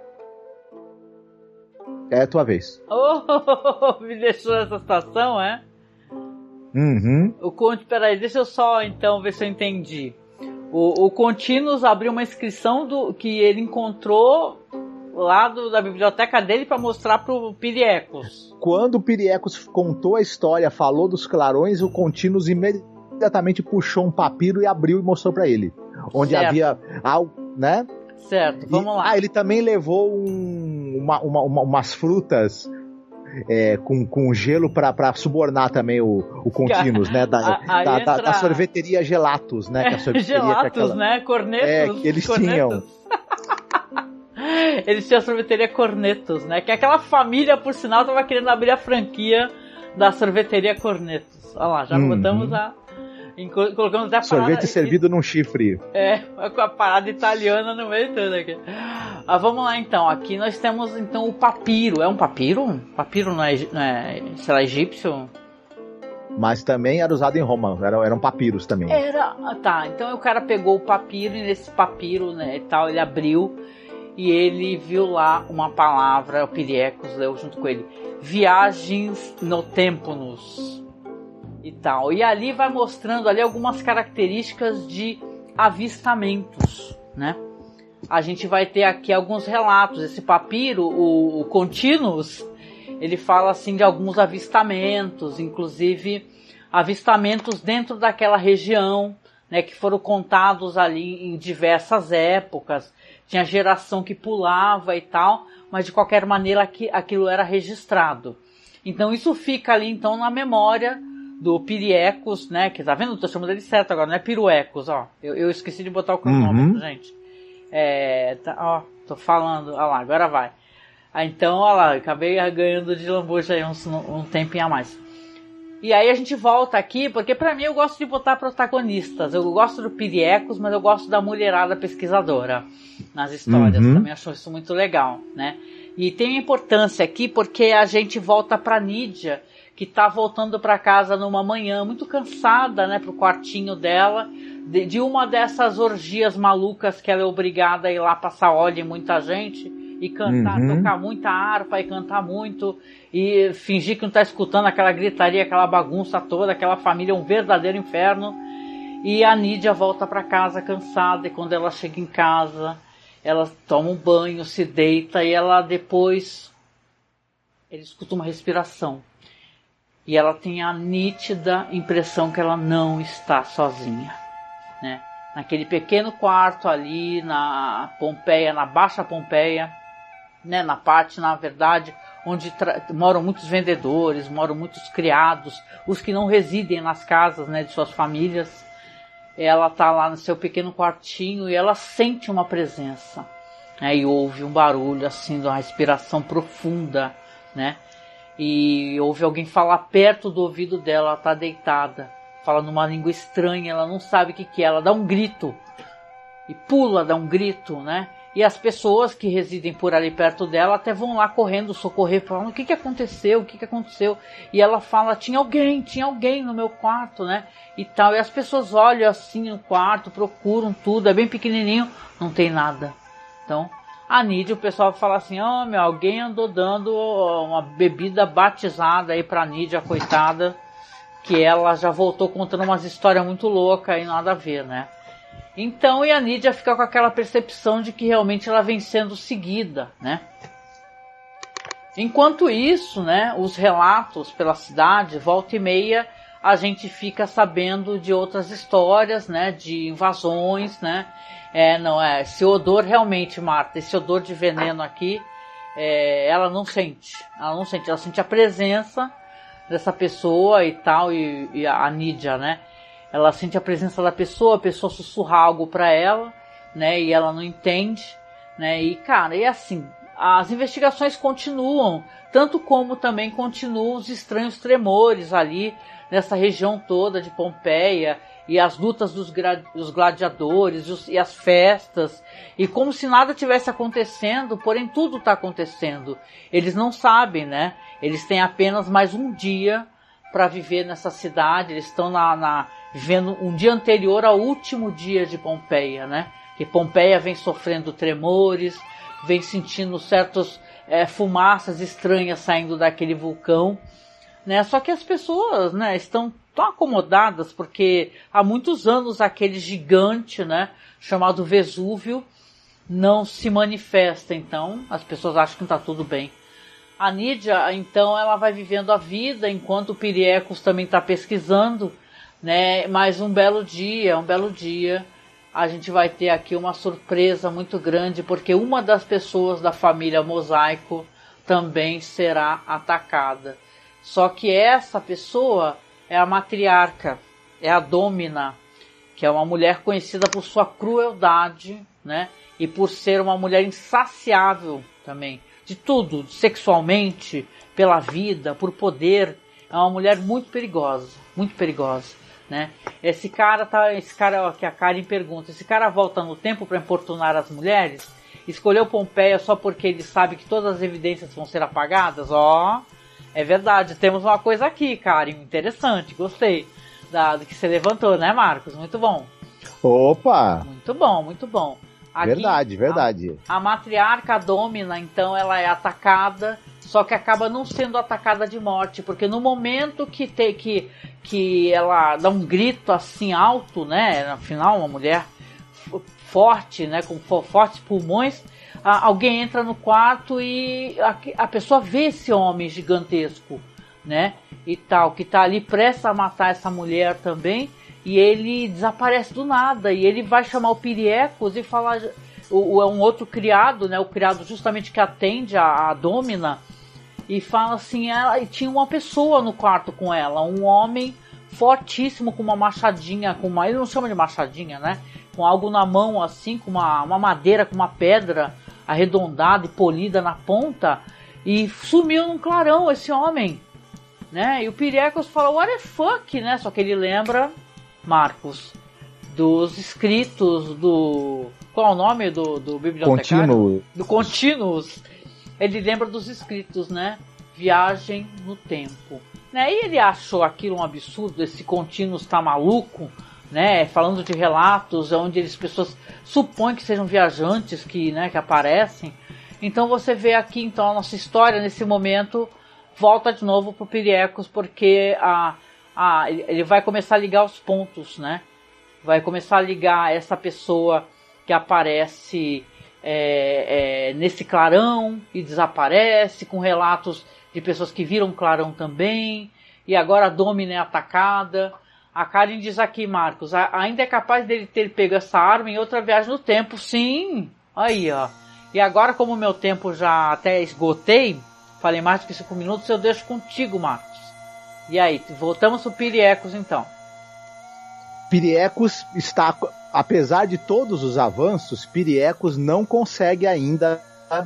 É a tua vez. Oh, me deixou nessa situação, é? Uhum. O Conte, peraí, deixa eu só então ver se eu entendi. O, o Continuous abriu uma inscrição do, que ele encontrou lá do, da biblioteca dele para mostrar pro Piriecos. Quando o Piriecos contou a história, falou dos clarões, o Continuous imediatamente puxou um papiro e abriu e mostrou para ele. Onde certo. havia algo, né? Certo, vamos e, lá. Ah, ele também levou um, uma, uma, uma, umas frutas é, com, com gelo para subornar também o, o Continuous, né? Da, a, da, entra... da, da sorveteria Gelatos, né? Que a sorveteria Gelatos, aquela... né? Cornetos. É, que eles cornetos. tinham. Eles tinham a sorveteria Cornetos, né? Que aquela família, por sinal, tava querendo abrir a franquia da sorveteria Cornetos. Olha lá, já uhum. botamos a... Colocamos até a sorvete parada... servido num chifre. É, com a parada italiana no meio todo aqui. Ah, vamos lá então, aqui nós temos então o papiro. É um papiro? Papiro não é, não é sei lá, egípcio? Mas também era usado em Roma, eram, eram papiros também. Era, tá, então o cara pegou o papiro e nesse papiro, né, e tal, ele abriu e ele viu lá uma palavra, o Piriecos leu junto com ele, Viagens no Tempo-nos. E tal. E ali vai mostrando ali algumas características de avistamentos, né? A gente vai ter aqui alguns relatos. Esse papiro, o, o Continuous, ele fala assim de alguns avistamentos, inclusive avistamentos dentro daquela região, né, que foram contados ali em diversas épocas. Tinha geração que pulava e tal, mas de qualquer maneira aquilo era registrado. Então isso fica ali então na memória do Piriecos, né, que tá vendo? Eu tô chamando ele certo agora, não é Piruecos, ó. Eu, eu esqueci de botar o cronômetro, uhum. gente. É, tá, ó, tô falando, ó lá, agora vai. Ah, então, ó lá, acabei ganhando de lambuja aí uns, um tempinho a mais. E aí a gente volta aqui, porque pra mim eu gosto de botar protagonistas. Eu gosto do Piriecos, mas eu gosto da mulherada pesquisadora nas histórias. Uhum. Também acho isso muito legal, né? E tem importância aqui porque a gente volta pra Nídia, que tá voltando para casa numa manhã muito cansada, né, pro quartinho dela, de, de uma dessas orgias malucas que ela é obrigada a ir lá passar óleo em muita gente e cantar, uhum. tocar muita harpa e cantar muito e fingir que não tá escutando aquela gritaria, aquela bagunça toda, aquela família é um verdadeiro inferno. E a Nídia volta para casa cansada e quando ela chega em casa, ela toma um banho, se deita e ela depois ele escuta uma respiração. E ela tem a nítida impressão que ela não está sozinha, né? Naquele pequeno quarto ali na Pompeia, na Baixa Pompeia, né? Na parte, na verdade, onde moram muitos vendedores, moram muitos criados, os que não residem nas casas, né, de suas famílias. Ela está lá no seu pequeno quartinho e ela sente uma presença, né? E ouve um barulho assim, de uma respiração profunda, né? E ouve alguém falar perto do ouvido dela, ela tá deitada, fala numa língua estranha, ela não sabe o que que é, ela dá um grito, e pula, dá um grito, né? E as pessoas que residem por ali perto dela até vão lá correndo socorrer, falando, o que que aconteceu, o que que aconteceu? E ela fala, tinha alguém, tinha alguém no meu quarto, né? E tal, e as pessoas olham assim no quarto, procuram tudo, é bem pequenininho, não tem nada. Então... a Nídia, o pessoal fala assim, ó, oh, meu, alguém andou dando uma bebida batizada aí pra Nídia, coitada, que ela já voltou contando umas histórias muito loucas e nada a ver, né? Então, e a Nídia fica com aquela percepção de que realmente ela vem sendo seguida, né? Enquanto isso, né, os relatos pela cidade, volta e meia, a gente fica sabendo de outras histórias, né, de invasões, né? É, não, é, esse odor realmente, Marta, esse odor de veneno aqui, é, ela não sente, ela não sente, ela sente a presença dessa pessoa e tal, e, e a, a Nídia, né, ela sente a presença da pessoa, a pessoa sussurra algo pra ela, né, e ela não entende, né, e cara, e assim, as investigações continuam, tanto como também continuam os estranhos tremores ali nessa região toda de Pompeia, e as lutas dos, dos gladiadores, os, e as festas, e como se nada tivesse acontecendo, porém tudo está acontecendo. Eles não sabem, né? Eles têm apenas mais um dia para viver nessa cidade, eles estão na, na, vivendo um dia anterior ao último dia de Pompeia, né? Que Pompeia vem sofrendo tremores, vem sentindo certas é, fumaças estranhas saindo daquele vulcão, né? Só que as pessoas, né, estão tão acomodadas porque há muitos anos aquele gigante, né, chamado Vesúvio não se manifesta, então as pessoas acham que está tudo bem. A Nídia, então, ela vai vivendo a vida enquanto o Piriecos também está pesquisando, né? Mas um belo dia, um belo dia, a gente vai ter aqui uma surpresa muito grande, porque uma das pessoas da família Mosaico também será atacada. Só que essa pessoa é a matriarca, é a Dômina, que é uma mulher conhecida por sua crueldade, né? E por ser uma mulher insaciável também, de tudo, sexualmente, pela vida, por poder. É uma mulher muito perigosa, muito perigosa, né? Esse cara tá, esse cara que a Karen pergunta, esse cara volta no tempo para importunar as mulheres? Escolheu Pompeia só porque ele sabe que todas as evidências vão ser apagadas? Ó, oh, é verdade, temos uma coisa aqui, Karen, interessante, gostei da, do que você levantou, né, Marcos? Muito bom. Opa! Muito bom, muito bom. Aqui, verdade, verdade. A, a matriarca Dômina, então, ela é atacada, só que acaba não sendo atacada de morte, porque no momento que, te, que, que ela dá um grito assim alto, né, afinal uma mulher forte, né, com fortes pulmões, a, alguém entra no quarto e a, a pessoa vê esse homem gigantesco, né, e tal, que tá ali prestes a matar essa mulher também, e ele desaparece do nada, e ele vai chamar o Piriecos e falar, o, o, é um outro criado, né, o criado justamente que atende a, a Dômina, e fala assim, ela, e tinha uma pessoa no quarto com ela, um homem fortíssimo com uma machadinha, com uma, ele não chama de machadinha, né, com algo na mão assim, com uma, uma madeira, com uma pedra arredondada e polida na ponta, e sumiu num clarão esse homem, né, e o Piriecos fala, what the fuck, né, só que ele lembra, Marcos, dos escritos do... Qual é o nome do, do bibliotecário? Contínuo. Do Continuous. Ele lembra dos escritos, né? Viagem no tempo. Né? E ele achou aquilo um absurdo, esse Continuous tá maluco, né? Falando de relatos onde as pessoas supõem que sejam viajantes que, né, que aparecem. Então você vê aqui, então, a nossa história nesse momento volta de novo pro Piriecos, porque a... Ah, ele vai começar a ligar os pontos, né? Vai começar a ligar essa pessoa que aparece é, é, nesse clarão e desaparece, com relatos de pessoas que viram clarão também, e agora a Dômina é atacada. A Karen diz aqui, Marcos, ainda é capaz dele ter pego essa arma em outra viagem no tempo. Sim, aí ó. E agora, como o meu tempo já até esgotei, falei mais do que cinco minutos, eu deixo contigo, Marcos. E aí, voltamos pro Piriecos então. Piriecos está, apesar de todos os avanços, Piriecos não consegue ainda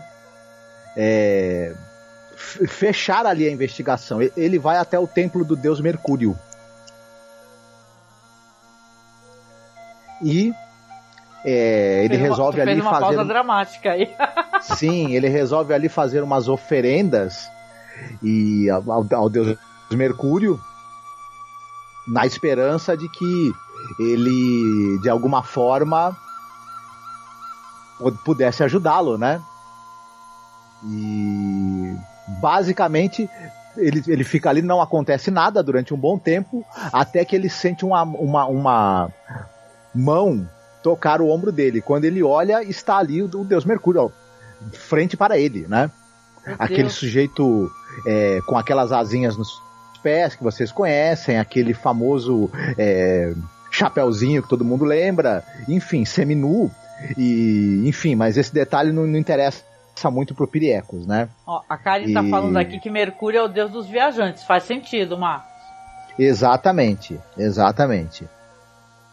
é, fechar ali a investigação. Ele vai até o templo do deus Mercúrio. E é, ele fez resolve uma, ali fez uma fazer... pausa dramática aí. Sim, ele resolve ali fazer umas oferendas e ao, ao deus Mercúrio, na esperança de que ele, de alguma forma, pudesse ajudá-lo, né? E basicamente ele, ele fica ali, não acontece nada durante um bom tempo, até que ele sente uma, uma, uma mão tocar o ombro dele. Quando ele olha, está ali o, o deus Mercúrio, ó, frente para ele, né? Meu Aquele Deus. Sujeito é, com aquelas asinhas nos pés que vocês conhecem, aquele famoso é, chapeuzinho que todo mundo lembra, enfim, seminu, e, enfim, mas esse detalhe não, não interessa muito pro Piriecos, né? Ó, a Karen e... tá falando aqui que Mercúrio é o deus dos viajantes, faz sentido, Marcos. Exatamente, exatamente.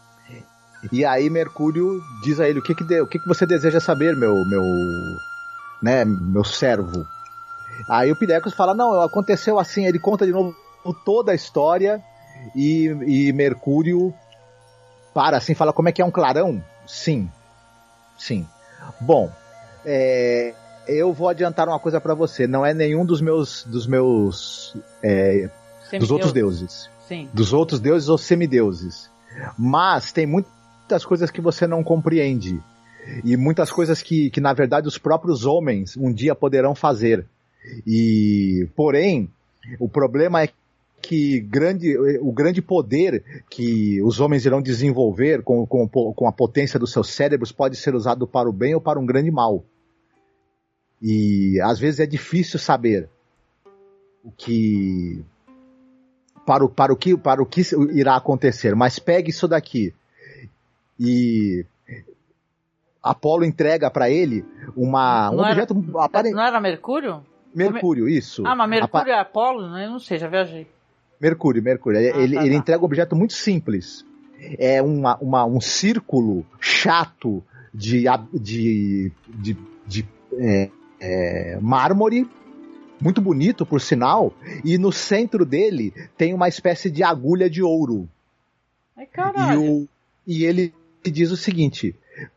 E aí Mercúrio diz a ele, o que que, de, o que, que você deseja saber, meu, meu, né, meu servo. Aí o Pirecos fala, não, aconteceu assim, ele conta de novo toda a história e, e Mercúrio para assim, fala, como é que é um clarão? Sim, sim. Bom, é, eu vou adiantar uma coisa para você, não é nenhum dos meus, dos meus, é, dos outros deuses. Sim. Dos outros deuses ou semideuses. Mas tem muitas coisas que você não compreende. E muitas coisas que, que, na verdade, os próprios homens um dia poderão fazer. E, porém, o problema é que grande, o grande poder que os homens irão desenvolver com, com, com a potência dos seus cérebros pode ser usado para o bem ou para um grande mal. E, às vezes, é difícil saber o que... Para o, para, o que, para o que irá acontecer, mas pegue isso daqui e Apolo entrega para ele uma, um não objeto era, aparente. Não era Mercúrio? Mercúrio, isso. Ah, mas Mercúrio Apa... é Apolo? Eu não sei, já viajei. Mercúrio, Mercúrio. Ah, ele, tá, ele tá. entrega um objeto muito simples. É uma, uma, um círculo chato de, de, de, de é, é, mármore, muito bonito, por sinal, e no centro dele tem uma espécie de agulha de ouro. Ai, caralho. E, o, e ele diz o seguinte,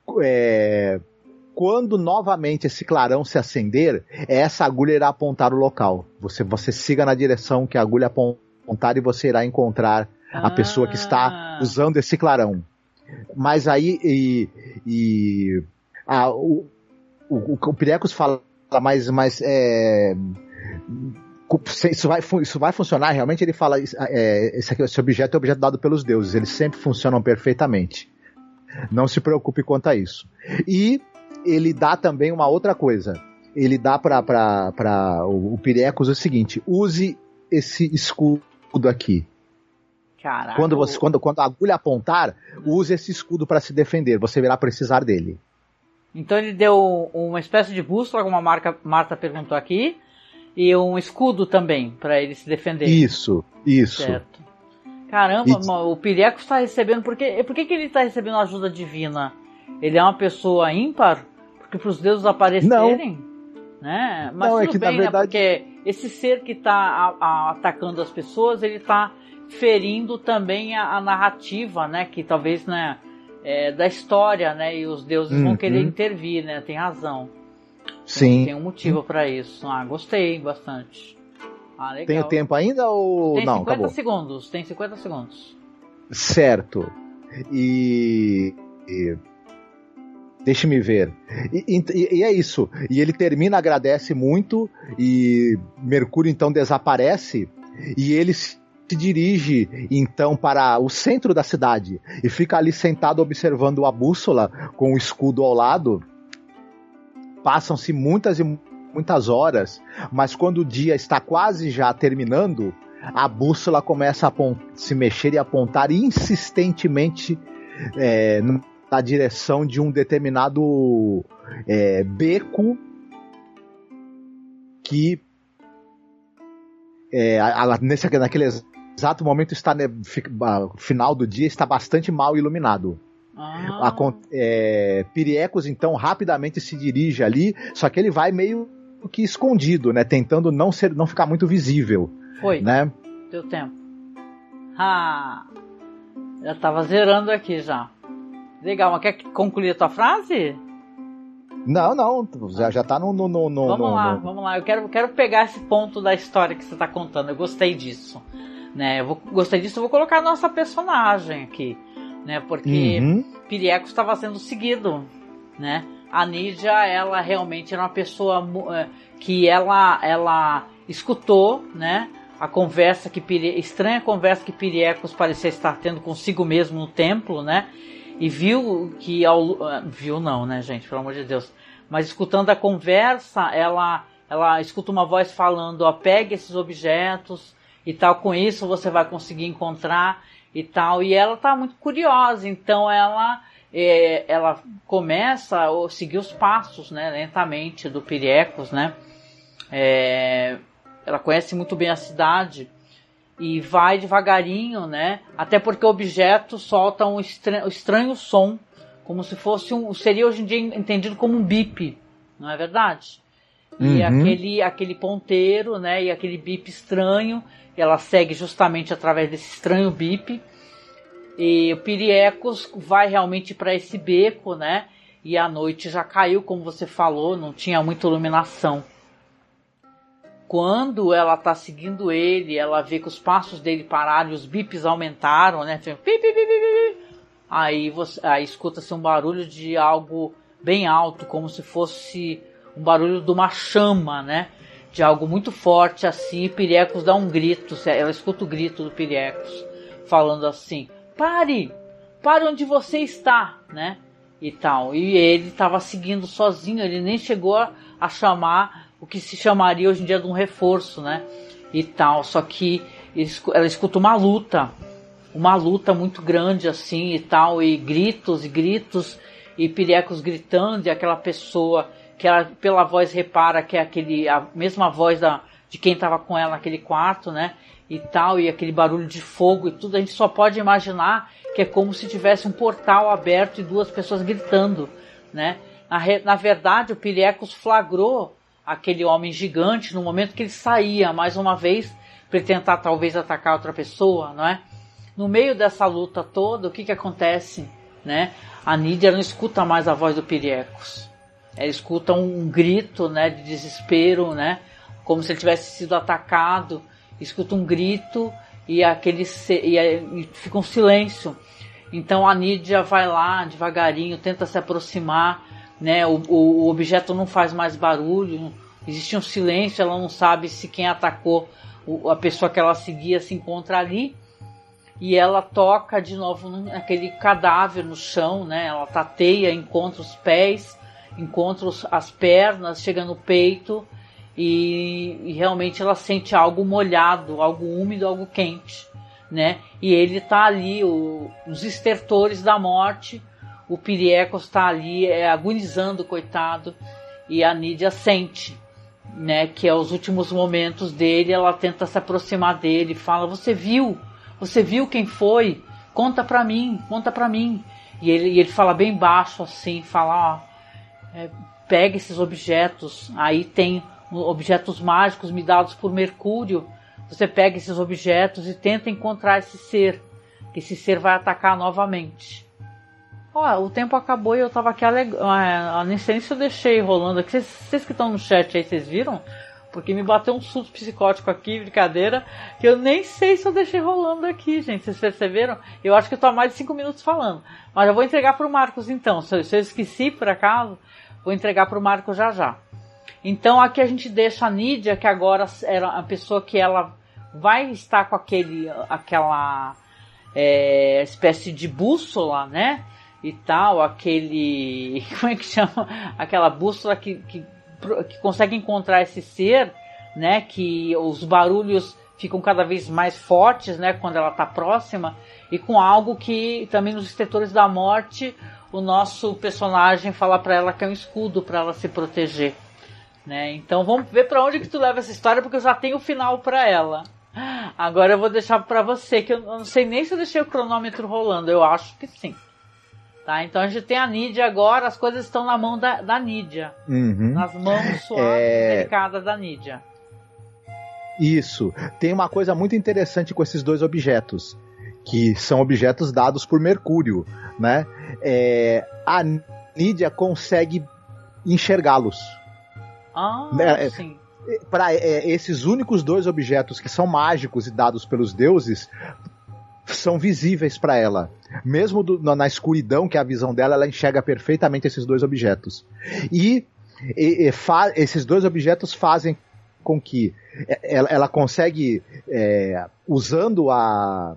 é, quando novamente esse clarão se acender, essa agulha irá apontar o local. Você, você siga na direção que a agulha apontar e você irá encontrar a ah. pessoa que está usando esse clarão. Mas aí e, e, a, o, o, o Pirecos fala, mas... mas é, Isso vai, isso vai funcionar realmente. Ele fala, é, esse, aqui, esse objeto é objeto dado pelos deuses, eles sempre funcionam perfeitamente, não se preocupe quanto a isso. E ele dá também uma outra coisa, ele dá para o, o Pirecos o seguinte, use esse escudo aqui. Caraca. Quando, você, quando, quando a agulha apontar, use esse escudo para se defender, você irá precisar dele. Então ele deu uma espécie de bússola, como a Marca, Marta perguntou aqui, e um escudo também, para ele se defender. Isso, isso. Certo. Caramba, e... o Pirecos está recebendo... Por que, por que, que ele está recebendo ajuda divina? Ele é uma pessoa ímpar? Porque para os deuses aparecerem? Não. Né? Mas não, tudo é que, bem, na verdade... né? Porque esse ser que está atacando as pessoas, ele está ferindo também a, a narrativa, né? Que talvez, né, é, da história, né? E os deuses uhum. vão querer intervir, né? Tem razão. Sim. Tem um motivo para isso. Ah, gostei bastante. Ah, legal. Tem tempo ainda ou tem não? cinquenta acabou? segundos. Tem cinquenta segundos. Certo. E... e... Deixe-me ver. E, e, e é isso. E ele termina, agradece muito, e Mercúrio então desaparece, e ele se dirige então para o centro da cidade, e fica ali sentado observando a bússola, com o escudo ao lado. Passam-se muitas e muitas horas, mas quando o dia está quase já terminando, a bússola começa a se mexer e apontar insistentemente é, na direção de um determinado é, beco que é, a, a, nesse, naquele exato momento está, né, final do dia, está bastante mal iluminado. Ah. A, é, Pirecos então rapidamente se dirige ali, só que ele vai meio que escondido, né, tentando não, ser, não ficar muito visível. Foi, né? Deu tempo. Ah, já estava zerando aqui já. Legal, mas quer concluir a tua frase? Não, não, já, já tá no... no, no vamos no, lá, no... vamos lá, eu quero, quero pegar esse ponto da história que você está contando, eu gostei disso. Né? Eu vou, gostei disso, eu vou colocar a nossa personagem aqui. Né, porque uhum. Pirecos estava sendo seguido, né? A Nídia, ela realmente era uma pessoa que ela, ela escutou, né, a conversa que Pire... estranha conversa que Pirecos parecia estar tendo consigo mesmo no templo, né? E viu que ao viu não, né, gente, pelo amor de Deus. Mas escutando a conversa, ela ela escuta uma voz falando, ó, pegue esses objetos e tal, com isso você vai conseguir encontrar e tal, e ela tá muito curiosa, então ela é, ela começa a seguir os passos, né, lentamente do Pirecos, né, é, ela conhece muito bem a cidade e vai devagarinho, né, até porque o objeto solta um estranho, um estranho som, como se fosse um, seria hoje em dia entendido como um bip, não é verdade? E Uhum. aquele, aquele ponteiro, né, e aquele bip estranho, ela segue justamente através desse estranho bip. E o Piriecos vai realmente para esse beco, né? E a noite já caiu, como você falou, não tinha muita iluminação. Quando ela tá seguindo ele, ela vê que os passos dele pararam e os bips aumentaram, né? Pip, pip, pip, pip. Aí, você, aí escuta-se um barulho de algo bem alto, como se fosse um barulho de uma chama, né? De algo muito forte assim, e Piriecos dá um grito, ela escuta o grito do Piriecos, falando assim, pare, pare onde você está, né? E tal, e ele estava seguindo sozinho, ele nem chegou a, a chamar o que se chamaria hoje em dia de um reforço, né? E tal, só que ela escuta uma luta, uma luta muito grande assim e tal, e gritos e gritos, e Piriecos gritando, e aquela pessoa que ela pela voz repara que é aquele, a mesma voz da, de quem estava com ela naquele quarto, né? E tal, e aquele barulho de fogo e tudo, a gente só pode imaginar que é como se tivesse um portal aberto e duas pessoas gritando, né? Na, re, na verdade, o Piriecos flagrou aquele homem gigante no momento que ele saía, mais uma vez, para ele tentar talvez atacar outra pessoa, não é? No meio dessa luta toda, o que que acontece, né? A Nídia não escuta mais a voz do Piriecos. Ela escuta um, um grito, né, de desespero, né? Como se ele tivesse sido atacado. Escuta um grito e, aquele, e, e fica um silêncio. Então a Nídia vai lá devagarinho, tenta se aproximar, né? O, o, o objeto não faz mais barulho, existe um silêncio, ela não sabe se quem atacou o, a pessoa que ela seguia se encontra ali. E ela toca de novo naquele cadáver no chão, né? Ela tateia, encontra os pés, encontra os, as pernas, chega no peito e, e realmente ela sente algo molhado, algo úmido, algo quente, né? E ele tá ali, o, os estertores da morte, o Piriecos está ali é, agonizando, coitado, e a Nídia sente, né? Que é os últimos momentos dele, ela tenta se aproximar dele, fala, você viu? Você viu quem foi? Conta pra mim, conta pra mim. E ele, e ele fala bem baixo assim, fala, ó, é, pega esses objetos, aí tem objetos mágicos me dados por Mercúrio, você pega esses objetos e tenta encontrar esse ser, que esse ser vai atacar novamente. Ó, o tempo acabou e eu tava aqui alegando, ah, nem sei se eu deixei rolando aqui, vocês, vocês que estão no chat aí, vocês viram? Porque me bateu um susto psicótico aqui, brincadeira, que eu nem sei se eu deixei rolando aqui, gente. Vocês perceberam? Eu acho que eu tô há mais de cinco minutos falando. Mas eu vou entregar pro Marcos então. Se eu, se eu esqueci, por acaso, vou entregar pro Marcos já já. Então aqui a gente deixa a Nídia, que agora era a pessoa que ela vai estar com aquele, aquela é, espécie de bússola, né? E tal, aquele... Como é que chama? Aquela bússola que... que que consegue encontrar esse ser, né, que os barulhos ficam cada vez mais fortes, né, quando ela está próxima, e com algo que também nos Estertores da Morte o nosso personagem fala para ela que é um escudo para ela se proteger, né? Então vamos ver para onde que tu leva essa história, porque eu já tenho o final para ela. Agora eu vou deixar para você, que eu não sei nem se eu deixei o cronômetro rolando, eu acho que sim. Tá, então a gente tem a Nídia agora, as coisas estão na mão da, da Nídia. Uhum. Nas mãos suaves é... e delicadas da Nídia. Isso. Tem uma coisa muito interessante com esses dois objetos, que são objetos dados por Mercúrio, né? É... A Nídia consegue enxergá-los. Ah, é, sim. Para é, esses únicos dois objetos que são mágicos e dados pelos deuses, são visíveis para ela. Mesmo do, na, na escuridão, que é a visão dela, ela enxerga perfeitamente esses dois objetos. E, e, e fa, esses dois objetos fazem com que ela, ela consegue, é, usando a,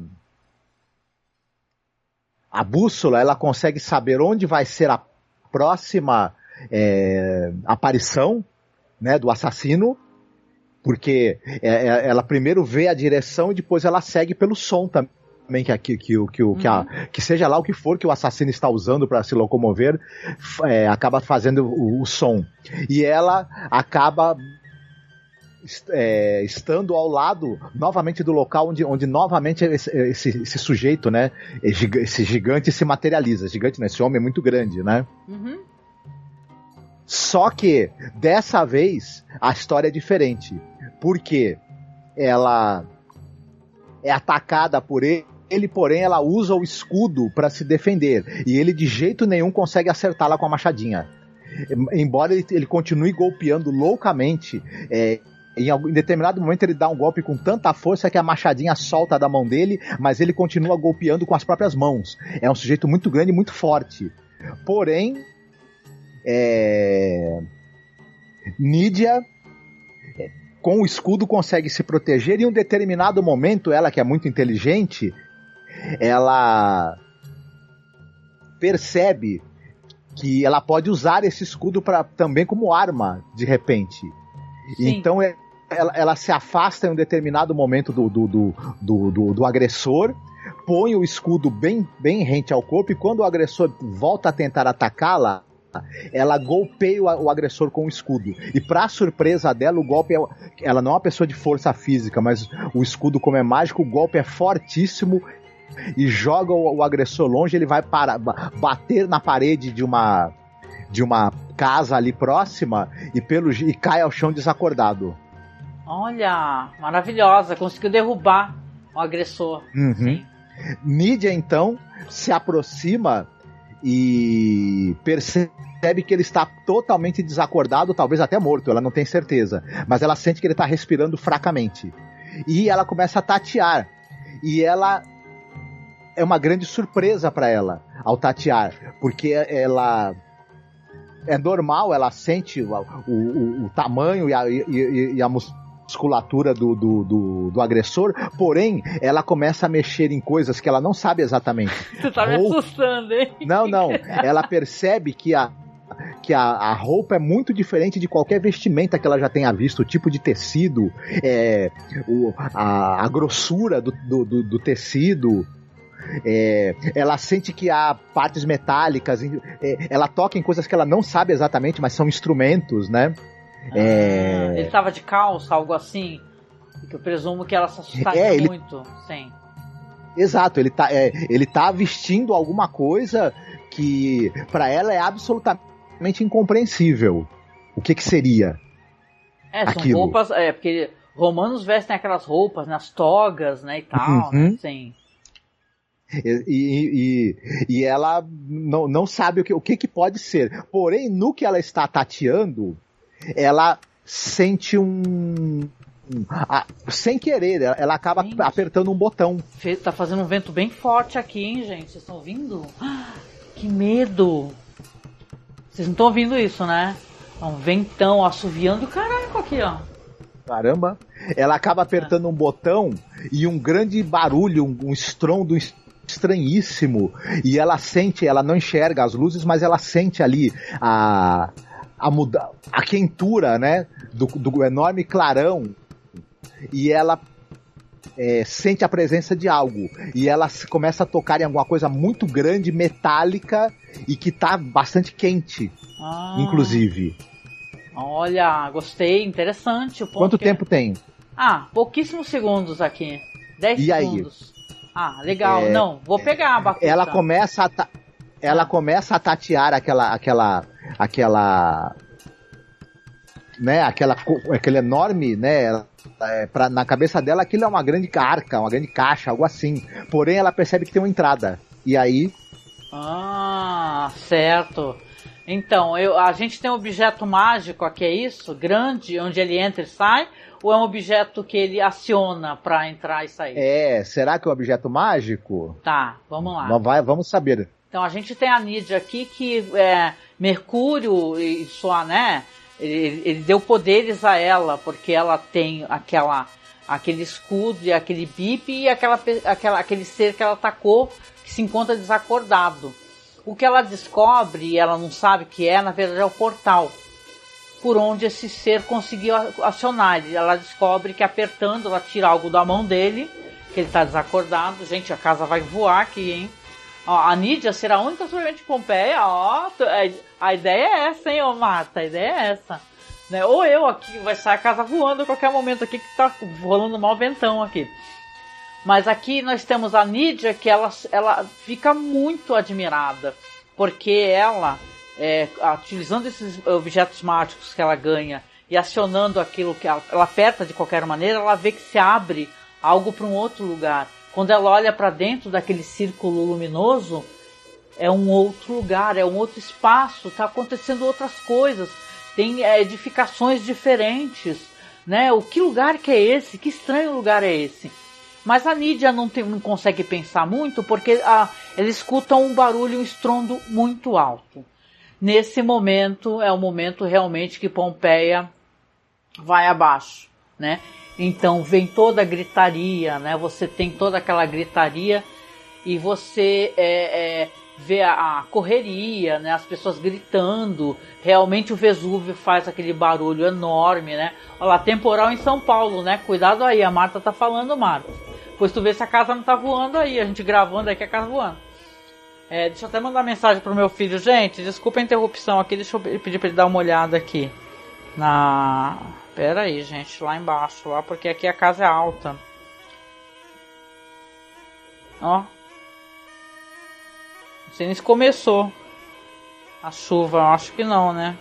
a bússola, ela consegue saber onde vai ser a próxima é, aparição, né, do assassino, porque é, ela primeiro vê a direção e depois ela segue pelo som também. Também que, que, que, que, uhum. que, a, que seja lá o que for que o assassino está usando para se locomover, é, acaba fazendo o, o som. E ela acaba é, estando ao lado novamente do local onde, onde novamente esse, esse, esse sujeito, né, esse gigante se materializa. Gigante, né, esse homem é muito grande, né? Uhum. Só que, dessa vez, a história é diferente. Porque ela é atacada por ele, ele, porém, ela usa o escudo para se defender. E ele, de jeito nenhum, consegue acertá-la com a machadinha. Embora ele, ele continue golpeando loucamente, é, em, algum, em determinado momento ele dá um golpe com tanta força que a machadinha solta da mão dele, mas ele continua golpeando com as próprias mãos. É um sujeito muito grande e muito forte. Porém, é... Nydia, com o escudo, consegue se proteger e em um determinado momento, ela que é muito inteligente, ela percebe que ela pode usar esse escudo pra, também como arma, de repente. Sim. Então ela, ela se afasta em um determinado momento do, do, do, do, do, do agressor, põe o escudo bem, bem rente ao corpo, e quando o agressor volta a tentar atacá-la, ela golpeia o, o agressor com o escudo. E pra surpresa dela, o golpe é... Ela não é uma pessoa de força física, mas o escudo, como é mágico, o golpe é fortíssimo e joga o, o agressor longe. Ele vai para, bater na parede de uma, de uma casa ali próxima e, pelo, e cai ao chão desacordado. Olha, maravilhosa, conseguiu derrubar o agressor. Uhum. Sim. Nydia, então, se aproxima e percebe que ele está totalmente desacordado, talvez até morto, ela não tem certeza, mas ela sente que ele está respirando fracamente. E ela começa a tatear, e ela é uma grande surpresa para ela ao tatear, porque ela é normal, ela sente o, o, o tamanho e a, e, e a musculatura do, do, do, do agressor, porém ela começa a mexer em coisas que ela não sabe exatamente. Você tá me Roupa... assustando, hein? Não, não, ela percebe que a que a, a roupa é muito diferente de qualquer vestimenta que ela já tenha visto, o tipo de tecido, é, o, a, a grossura do, do, do, do tecido. É, ela sente que há partes metálicas, é, ela toca em coisas que ela não sabe exatamente, mas são instrumentos, né? Ah, é... Ele estava de calça, algo assim, que eu presumo que ela se assustaria é, ele... muito. Sim. Exato, ele tá, é, ele tá vestindo alguma coisa que pra ela é absolutamente incompreensível. O que que seria? É, são aquilo? roupas, é, porque romanos vestem aquelas roupas, nas togas, né, e tal, uhum. né, sim. E, e, e ela não, não sabe o que, o que que pode ser. Porém, no que ela está tateando, ela sente um... um a, sem querer, ela, ela acaba gente, apertando um botão. Tá fazendo um vento bem forte aqui, hein, gente? Vocês estão ouvindo? Que medo! Vocês não estão ouvindo isso, né? É um ventão assoviando, caraca, aqui, ó. Caramba! Ela acaba apertando é. um botão e um grande barulho, um, um estrondo estranhíssimo. E ela sente, ela não enxerga as luzes, mas ela sente ali a, a, muda, a quentura, né? Do, do enorme clarão. E ela é, sente a presença de algo. E ela começa a tocar em alguma coisa muito grande, metálica, e que tá bastante quente, ah, inclusive. Olha, gostei, interessante. O ponto Quanto que... tempo tem? Ah, pouquíssimos segundos aqui. dez e segundos. Aí? Ah, legal. É, Não, vou pegar a batuta. Ela começa a, ta... ela ah. começa a tatear aquela... aquela, aquela né, aquela, aquele enorme, né, é, pra, na cabeça dela aquilo é uma grande arca, uma grande caixa, algo assim. Porém, ela percebe que tem uma entrada. E aí... Ah, certo. Então, eu, a gente tem um objeto mágico aqui, é isso? Grande, onde ele entra e sai? Ou é um objeto que ele aciona pra entrar e sair? É, será que é um objeto mágico? Tá, vamos lá. Vai, vamos saber. Então, a gente tem a Nydia aqui que é, Mercúrio e sua, né? Ele, ele deu poderes a ela, porque ela tem aquela, aquele escudo e aquele bip e aquela, aquela, aquele ser que ela atacou, que se encontra desacordado. O que ela descobre, e ela não sabe o que é, na verdade é o portal, por onde esse ser conseguiu acionar. Ela descobre que apertando, ela tira algo da mão dele, que ele está desacordado. Gente, a casa vai voar aqui, hein? Ó, a Nydia será a única sobrevivente de Pompeia, ó, a ideia é essa, hein, ô Marta, a ideia é essa. Né? Ou eu aqui, vai sair a casa voando a qualquer momento aqui, que tá rolando um mau ventão aqui. Mas aqui nós temos a Nydia, que ela, ela fica muito admirada, porque ela é, utilizando esses objetos mágicos que ela ganha e acionando aquilo que ela, ela aperta de qualquer maneira, ela vê que se abre algo para um outro lugar. Quando ela olha para dentro daquele círculo luminoso, é um outro lugar, é um outro espaço, está acontecendo outras coisas, tem é, edificações diferentes, né? O que lugar que é esse? Que estranho lugar é esse? Mas a Nydia não, tem, não consegue pensar muito porque a, ela escuta um barulho, um estrondo muito alto. Nesse momento, é o momento realmente que Pompeia vai abaixo, né? Então vem toda a gritaria, né? Você tem toda aquela gritaria e você é, é, vê a, a correria, né? As pessoas gritando. Realmente o Vesúvio faz aquele barulho enorme, né? Olha lá, temporal em São Paulo, né? Cuidado aí, a Marta tá falando, Marcos. Pois tu vê se a casa não tá voando aí, a gente gravando aqui a casa voando. É, deixa eu até mandar mensagem pro meu filho. Gente, desculpa a interrupção aqui, deixa eu pedir pra ele dar uma olhada aqui. Na... Pera aí, gente, lá embaixo, lá, porque aqui a casa é alta. Ó. Não sei nem se começou a chuva, eu acho que não, né?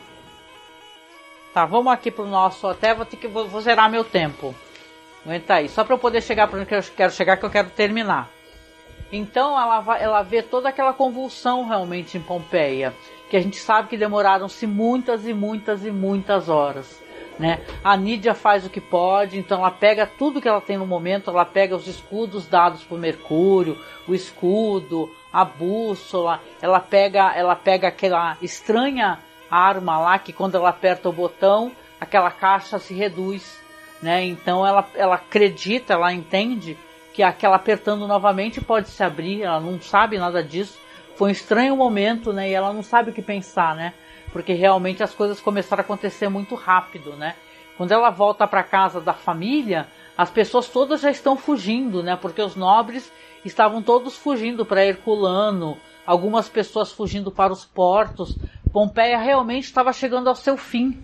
Tá, vamos aqui pro nosso... Até vou ter que... Vou, vou zerar meu tempo. Aguenta aí, só pra eu poder chegar para onde eu quero chegar, que eu quero terminar. Então ela, vai, ela vê toda aquela convulsão realmente em Pompeia, que a gente sabe que demoraram-se muitas e muitas e muitas horas, né? A Nydia faz o que pode, então ela pega tudo que ela tem no momento, ela pega os escudos dados por Mercúrio, o escudo, a bússola, ela pega, ela pega aquela estranha arma lá, que quando ela aperta o botão, aquela caixa se reduz, né? Então ela, ela acredita, ela entende que aquela apertando novamente pode se abrir, ela não sabe nada disso. Foi um estranho momento, né? E ela não sabe o que pensar, né? Porque realmente as coisas começaram a acontecer muito rápido, né? Quando ela volta para casa da família, as pessoas todas já estão fugindo, né? Porque os nobres estavam todos fugindo para Herculano, algumas pessoas fugindo para os portos. Pompeia realmente estava chegando ao seu fim,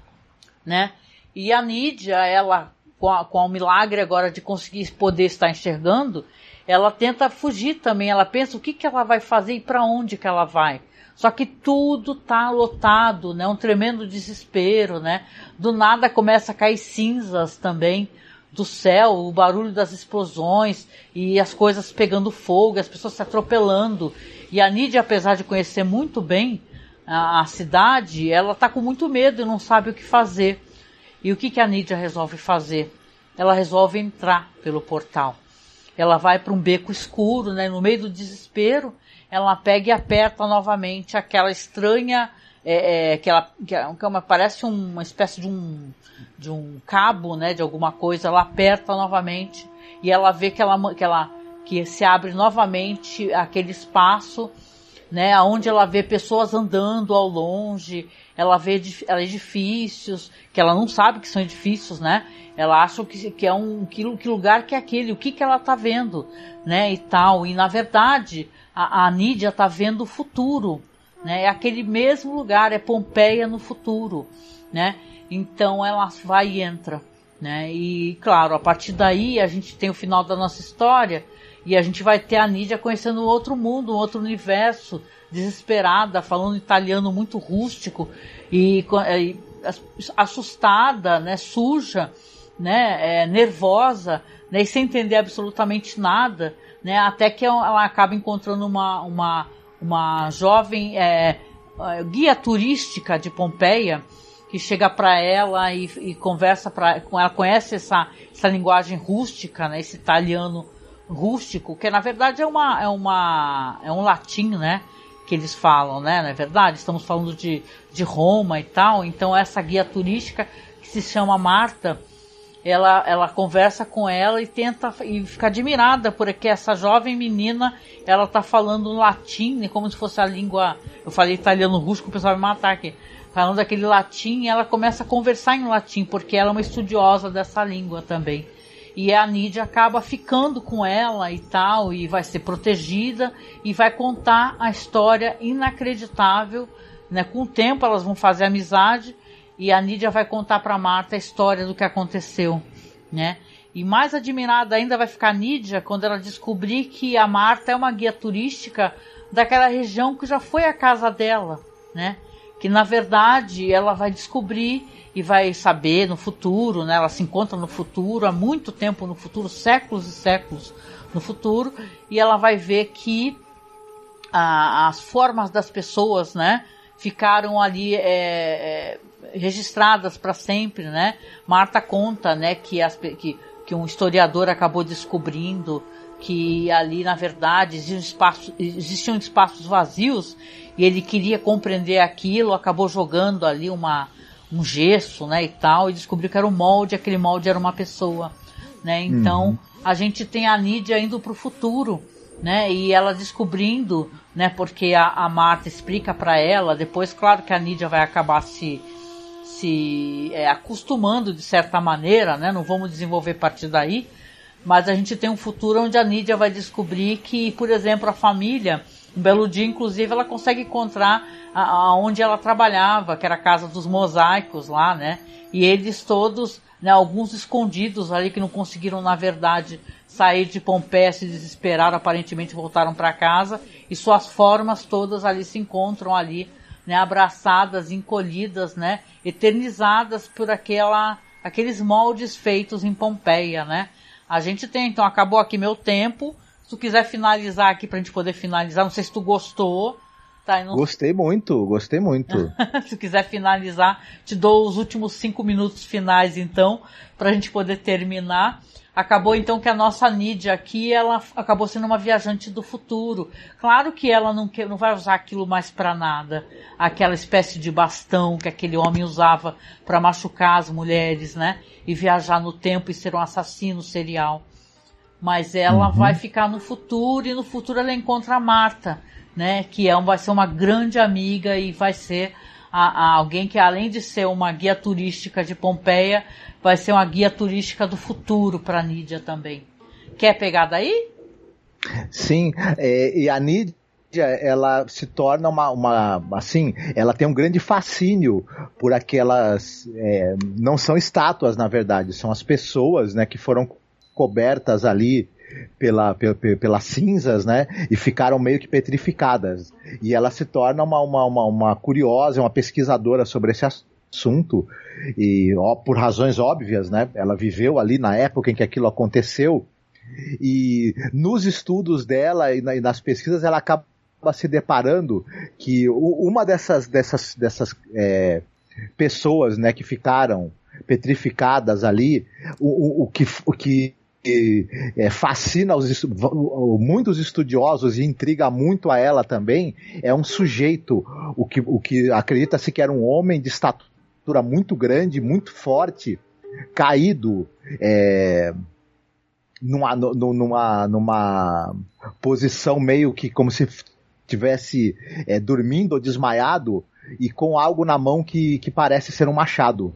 né? E a Nydia, ela, com, a, com o milagre agora de conseguir poder estar enxergando, ela tenta fugir também. Ela pensa o que, que ela vai fazer e para onde que ela vai. Só que tudo tá lotado, né? Um tremendo desespero, né? Do nada começa a cair cinzas também do céu, o barulho das explosões e as coisas pegando fogo, as pessoas se atropelando. E a Nydia, apesar de conhecer muito bem a, a cidade, ela tá com muito medo e não sabe o que fazer. E o que, que a Nydia resolve fazer? Ela resolve entrar pelo portal. Ela vai para um beco escuro, né? No meio do desespero, ela pega e aperta novamente aquela estranha, é, é, que ela, que é uma, parece uma espécie de um, de um cabo, né? De alguma coisa. Ela aperta novamente e ela vê que, ela, que, ela, que se abre novamente aquele espaço, né? Onde ela vê pessoas andando ao longe. Ela vê edifícios, que ela não sabe que são edifícios, né? Ela acha que, que é um, que, que lugar que é aquele, o que, que ela tá vendo, né? E tal. E na verdade, a, a Nydia tá vendo o futuro, né? É aquele mesmo lugar, é Pompeia no futuro, né? Então ela vai e entra, né? E claro, a partir daí a gente tem o final da nossa história e a gente vai ter a Nydia conhecendo um outro mundo, um outro universo, desesperada, falando italiano muito rústico e, e assustada, né, suja, né, é, nervosa, né, e sem entender absolutamente nada, né, até que ela acaba encontrando uma, uma, uma jovem é, guia turística de Pompeia que chega para ela e, e conversa pra, com ela, conhece essa, essa linguagem rústica, né, esse italiano rústico, que na verdade é, uma, é, uma, é um latim, né, que eles falam, né, não é verdade? Estamos falando de, de Roma e tal, então essa guia turística que se chama Marta, ela, ela conversa com ela e tenta, e fica admirada porque essa jovem menina, ela tá falando latim, como se fosse a língua, eu falei italiano rústico, o pessoal vai me matar aqui, falando daquele latim, e ela começa a conversar em latim, porque ela é uma estudiosa dessa língua também. E a Nydia acaba ficando com ela e tal, e vai ser protegida, e vai contar a história inacreditável, né? Com o tempo elas vão fazer amizade, e a Nydia vai contar para Marta a história do que aconteceu, né? E mais admirada ainda vai ficar a Nydia quando ela descobrir que a Marta é uma guia turística daquela região que já foi a casa dela, né? Que na verdade ela vai descobrir e vai saber no futuro, né? Ela se encontra no futuro, há muito tempo no futuro, séculos e séculos no futuro, e ela vai ver que a, as formas das pessoas, né? Ficaram ali é, é, registradas para sempre, né? Marta conta, né, que, as, que, que um historiador acabou descobrindo que ali, na verdade, existiam espaços, existiam espaços vazios e ele queria compreender aquilo, acabou jogando ali uma, um gesso, né, e tal, e descobriu que era um molde, aquele molde era uma pessoa, né? Então, uhum. a gente tem a Nydia indo para o futuro, né, e ela descobrindo, né, porque a, a Marta explica para ela, depois, claro que a Nydia vai acabar se, se é, acostumando de certa maneira, né, não vamos desenvolver a partir daí, mas a gente tem um futuro onde a Nydia vai descobrir que, por exemplo, a família, um belo dia, inclusive, ela consegue encontrar a, a onde ela trabalhava, que era a casa dos mosaicos lá, né, e eles todos, né, alguns escondidos ali que não conseguiram, na verdade, sair de Pompeia, se desesperaram, aparentemente voltaram para casa, e suas formas todas ali se encontram ali, né, abraçadas, encolhidas, né, eternizadas por aquela, aqueles moldes feitos em Pompeia, né. A gente tem, então, acabou aqui meu tempo, se tu quiser finalizar aqui pra gente poder finalizar, não sei se tu gostou. Tá, não... Gostei muito, gostei muito. Se tu quiser finalizar, te dou os últimos cinco minutos finais, então, pra gente poder terminar. Acabou, então, que a nossa Nydia aqui, ela acabou sendo uma viajante do futuro. Claro que ela não, quer, não vai usar aquilo mais pra nada. Aquela espécie de bastão que aquele homem usava pra machucar as mulheres, né? E viajar no tempo e ser um assassino serial. Mas ela uhum. vai ficar no futuro, e no futuro ela encontra a Marta, né? Que é, vai ser uma grande amiga e vai ser a, a alguém que, além de ser uma guia turística de Pompeia, vai ser uma guia turística do futuro para a Nydia também. Quer pegar daí? Sim, é, e a Nydia, ela se torna uma, uma, assim, ela tem um grande fascínio por aquelas, é, não são estátuas, na verdade, são as pessoas, né, que foram cobertas ali pela, pela, pelas cinzas, né, e ficaram meio que petrificadas. E ela se torna uma, uma, uma, uma curiosa, uma pesquisadora sobre esse assunto, e ó, por razões óbvias, né, ela viveu ali na época em que aquilo aconteceu, e nos estudos dela e, na, e nas pesquisas ela acaba se deparando que uma dessas, dessas, dessas é, pessoas, né, que ficaram petrificadas ali, o, o, o que, o que é, fascina os, muitos estudiosos e intriga muito a ela também, é um sujeito, o que, o que acredita-se que era um homem de estatura muito grande, muito forte, caído, é, numa, numa, numa posição meio que como se estivesse é, dormindo ou desmaiado, e com algo na mão que, que parece ser um machado.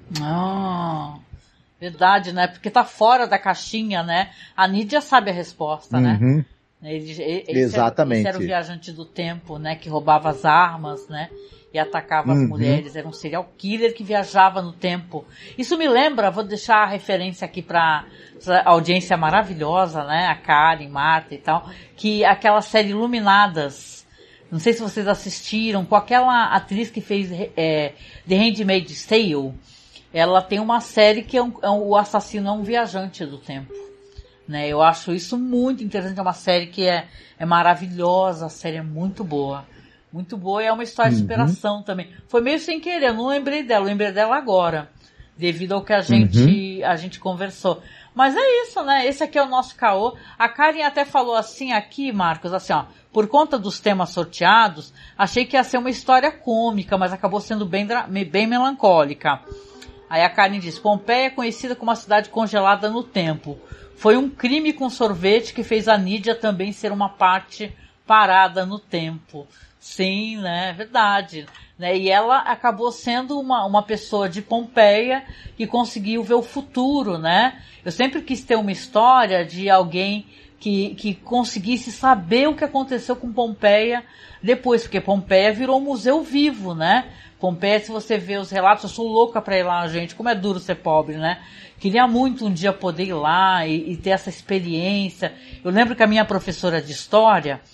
Ah, verdade, né? Porque tá fora da caixinha, né? A Nydia sabe a resposta, uhum. né? Ele, ele, Exatamente. Esse era o viajante do tempo, né? Que roubava as armas, né? E atacava as uhum. mulheres. Era um serial killer que viajava no tempo. Isso me lembra, vou deixar a referência aqui pra audiência maravilhosa, né? A Karen, Marta e tal. Que aquela série Iluminadas. Não sei se vocês assistiram. Com aquela atriz que fez é, The Handmaid's Tale. Ela tem uma série que é um, é um, o assassino é um viajante do tempo. Né? Eu acho isso muito interessante. É uma série que é, é maravilhosa. A série é muito boa. Muito boa, e é uma história uhum. de superação também. Foi meio sem querer, eu não lembrei dela, eu lembrei dela agora, devido ao que a gente, uhum. a gente conversou. Mas é isso, né? Esse aqui é o nosso caô. A Karen até falou assim aqui, Marcos, assim, ó, por conta dos temas sorteados, achei que ia ser uma história cômica, mas acabou sendo bem, bem melancólica. Aí a Karen diz, Pompeia é conhecida como uma cidade congelada no tempo. Foi um crime com sorvete que fez a Nydia também ser uma parte parada no tempo. Sim, né, é verdade, né, e ela acabou sendo uma, uma pessoa de Pompeia que conseguiu ver o futuro, né, eu sempre quis ter uma história de alguém que, que conseguisse saber o que aconteceu com Pompeia depois, porque Pompeia virou um museu vivo, né, Pompeia, se você vê os relatos, eu sou louca pra ir lá, gente, como é duro ser pobre, né, queria muito um dia poder ir lá e, e ter essa experiência. Eu lembro que a minha professora de história,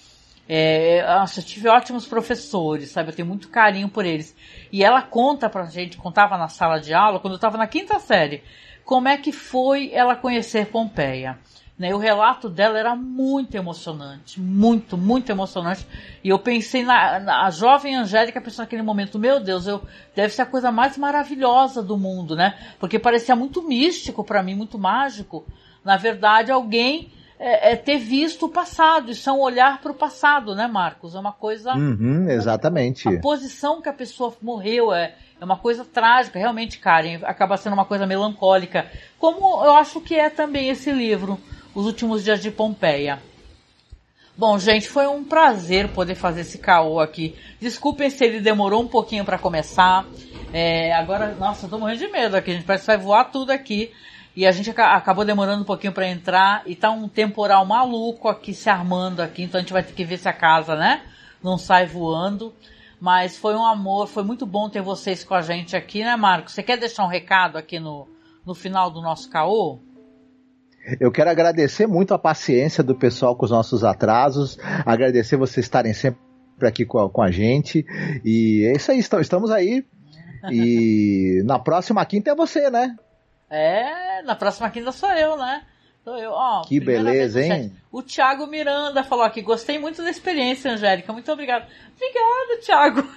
É, nossa, eu tive ótimos professores, sabe? Eu tenho muito carinho por eles. E ela conta pra gente, contava na sala de aula, quando eu estava na quinta série, como é que foi ela conhecer Pompeia. Né? O relato dela era muito emocionante, muito, muito emocionante. E eu pensei na, na a jovem Angélica, pensando naquele momento, meu Deus, eu, deve ser a coisa mais maravilhosa do mundo, né? Porque parecia muito místico para mim, muito mágico. Na verdade, alguém é, é ter visto o passado, isso é um olhar para o passado, né, Marcos? É uma coisa... Uhum, exatamente. A posição que a pessoa morreu é, é uma coisa trágica, realmente, Karen, acaba sendo uma coisa melancólica. Como eu acho que é também esse livro, Os Últimos Dias de Pompeia. Bom, gente, foi um prazer poder fazer esse caô aqui. Desculpem se ele demorou um pouquinho para começar. É, agora, nossa, eu tô morrendo de medo aqui, a gente parece que vai voar tudo aqui. E a gente acabou demorando um pouquinho para entrar. E tá um temporal maluco aqui se armando aqui. Então a gente vai ter que ver se a casa, né, não sai voando. Mas foi um amor, foi muito bom ter vocês com a gente aqui, né, Marcos? Você quer deixar um recado aqui no, no final do nosso caô? Eu quero agradecer muito a paciência do pessoal com os nossos atrasos, agradecer vocês estarem sempre aqui com a, com a gente, e é isso aí, estamos aí, e na próxima quinta é você, né? É, na próxima quinta sou eu, né? Sou eu, ó. Que beleza, hein? O Thiago Miranda falou aqui, gostei muito da experiência, Angélica, muito obrigado. Obrigada, Thiago.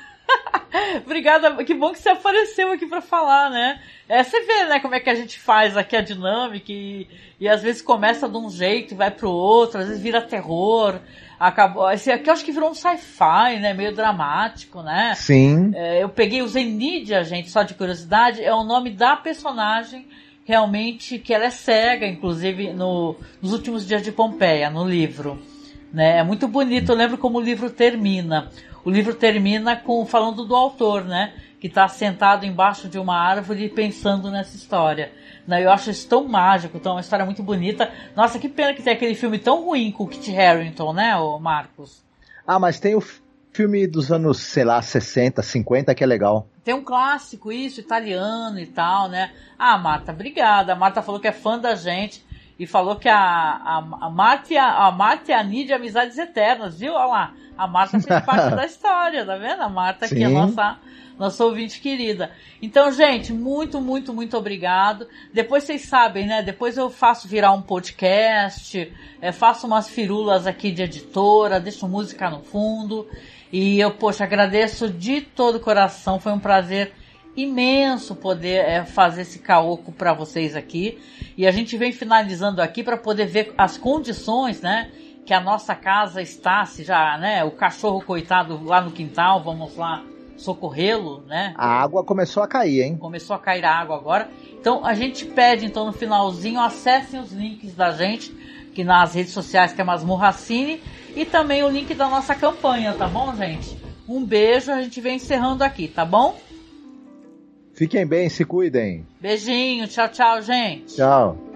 Obrigada, que bom que você apareceu aqui pra falar, né? É, você vê, né, como é que a gente faz aqui a dinâmica e, e às vezes começa de um jeito e vai pro outro, às vezes vira terror. Acabou, esse aqui eu acho que virou um sci-fi, né, meio dramático, né? Sim. É, eu peguei, usei Nídia, gente, só de curiosidade, é o nome da personagem realmente que ela é cega, inclusive no, nos últimos dias de Pompeia, no livro. Né? É muito bonito, eu lembro como o livro termina. O livro termina com, falando do autor, né? Que está sentado embaixo de uma árvore pensando nessa história. Né? Eu acho isso tão mágico, então é uma história muito bonita. Nossa, que pena que tem aquele filme tão ruim com o Kit Harington, né, ô Marcos? Ah, mas tem o filme dos anos, sei lá, sessenta, cinquenta, que é legal. Tem um clássico, isso, italiano e tal, né? Ah, Marta, obrigada. A Marta falou que é fã da gente e falou que a, a, a Marta e a, a Marta e a Nídia Amizades Eternas, viu? Olha lá, a Marta fez parte da história, tá vendo? A Marta aqui, a nossa, nossa ouvinte querida. Então, gente, muito, muito, muito obrigado. Depois vocês sabem, né? Depois eu faço virar um podcast, é, faço umas firulas aqui de editora, deixo música no fundo. E eu, poxa, agradeço de todo o coração, foi um prazer imenso poder é, fazer esse caoco para vocês aqui. E a gente vem finalizando aqui para poder ver as condições, né, que a nossa casa está, se já, né, o cachorro coitado lá no quintal, vamos lá socorrê-lo, né? A água começou a cair, hein? Começou a cair a água agora. Então a gente pede, então, no finalzinho, acessem os links da gente, que nas redes sociais, que é Masmorracine, e também o link da nossa campanha, tá bom, gente? Um beijo, a gente vem encerrando aqui, tá bom? Fiquem bem, se cuidem. Beijinho, tchau, tchau, gente. Tchau.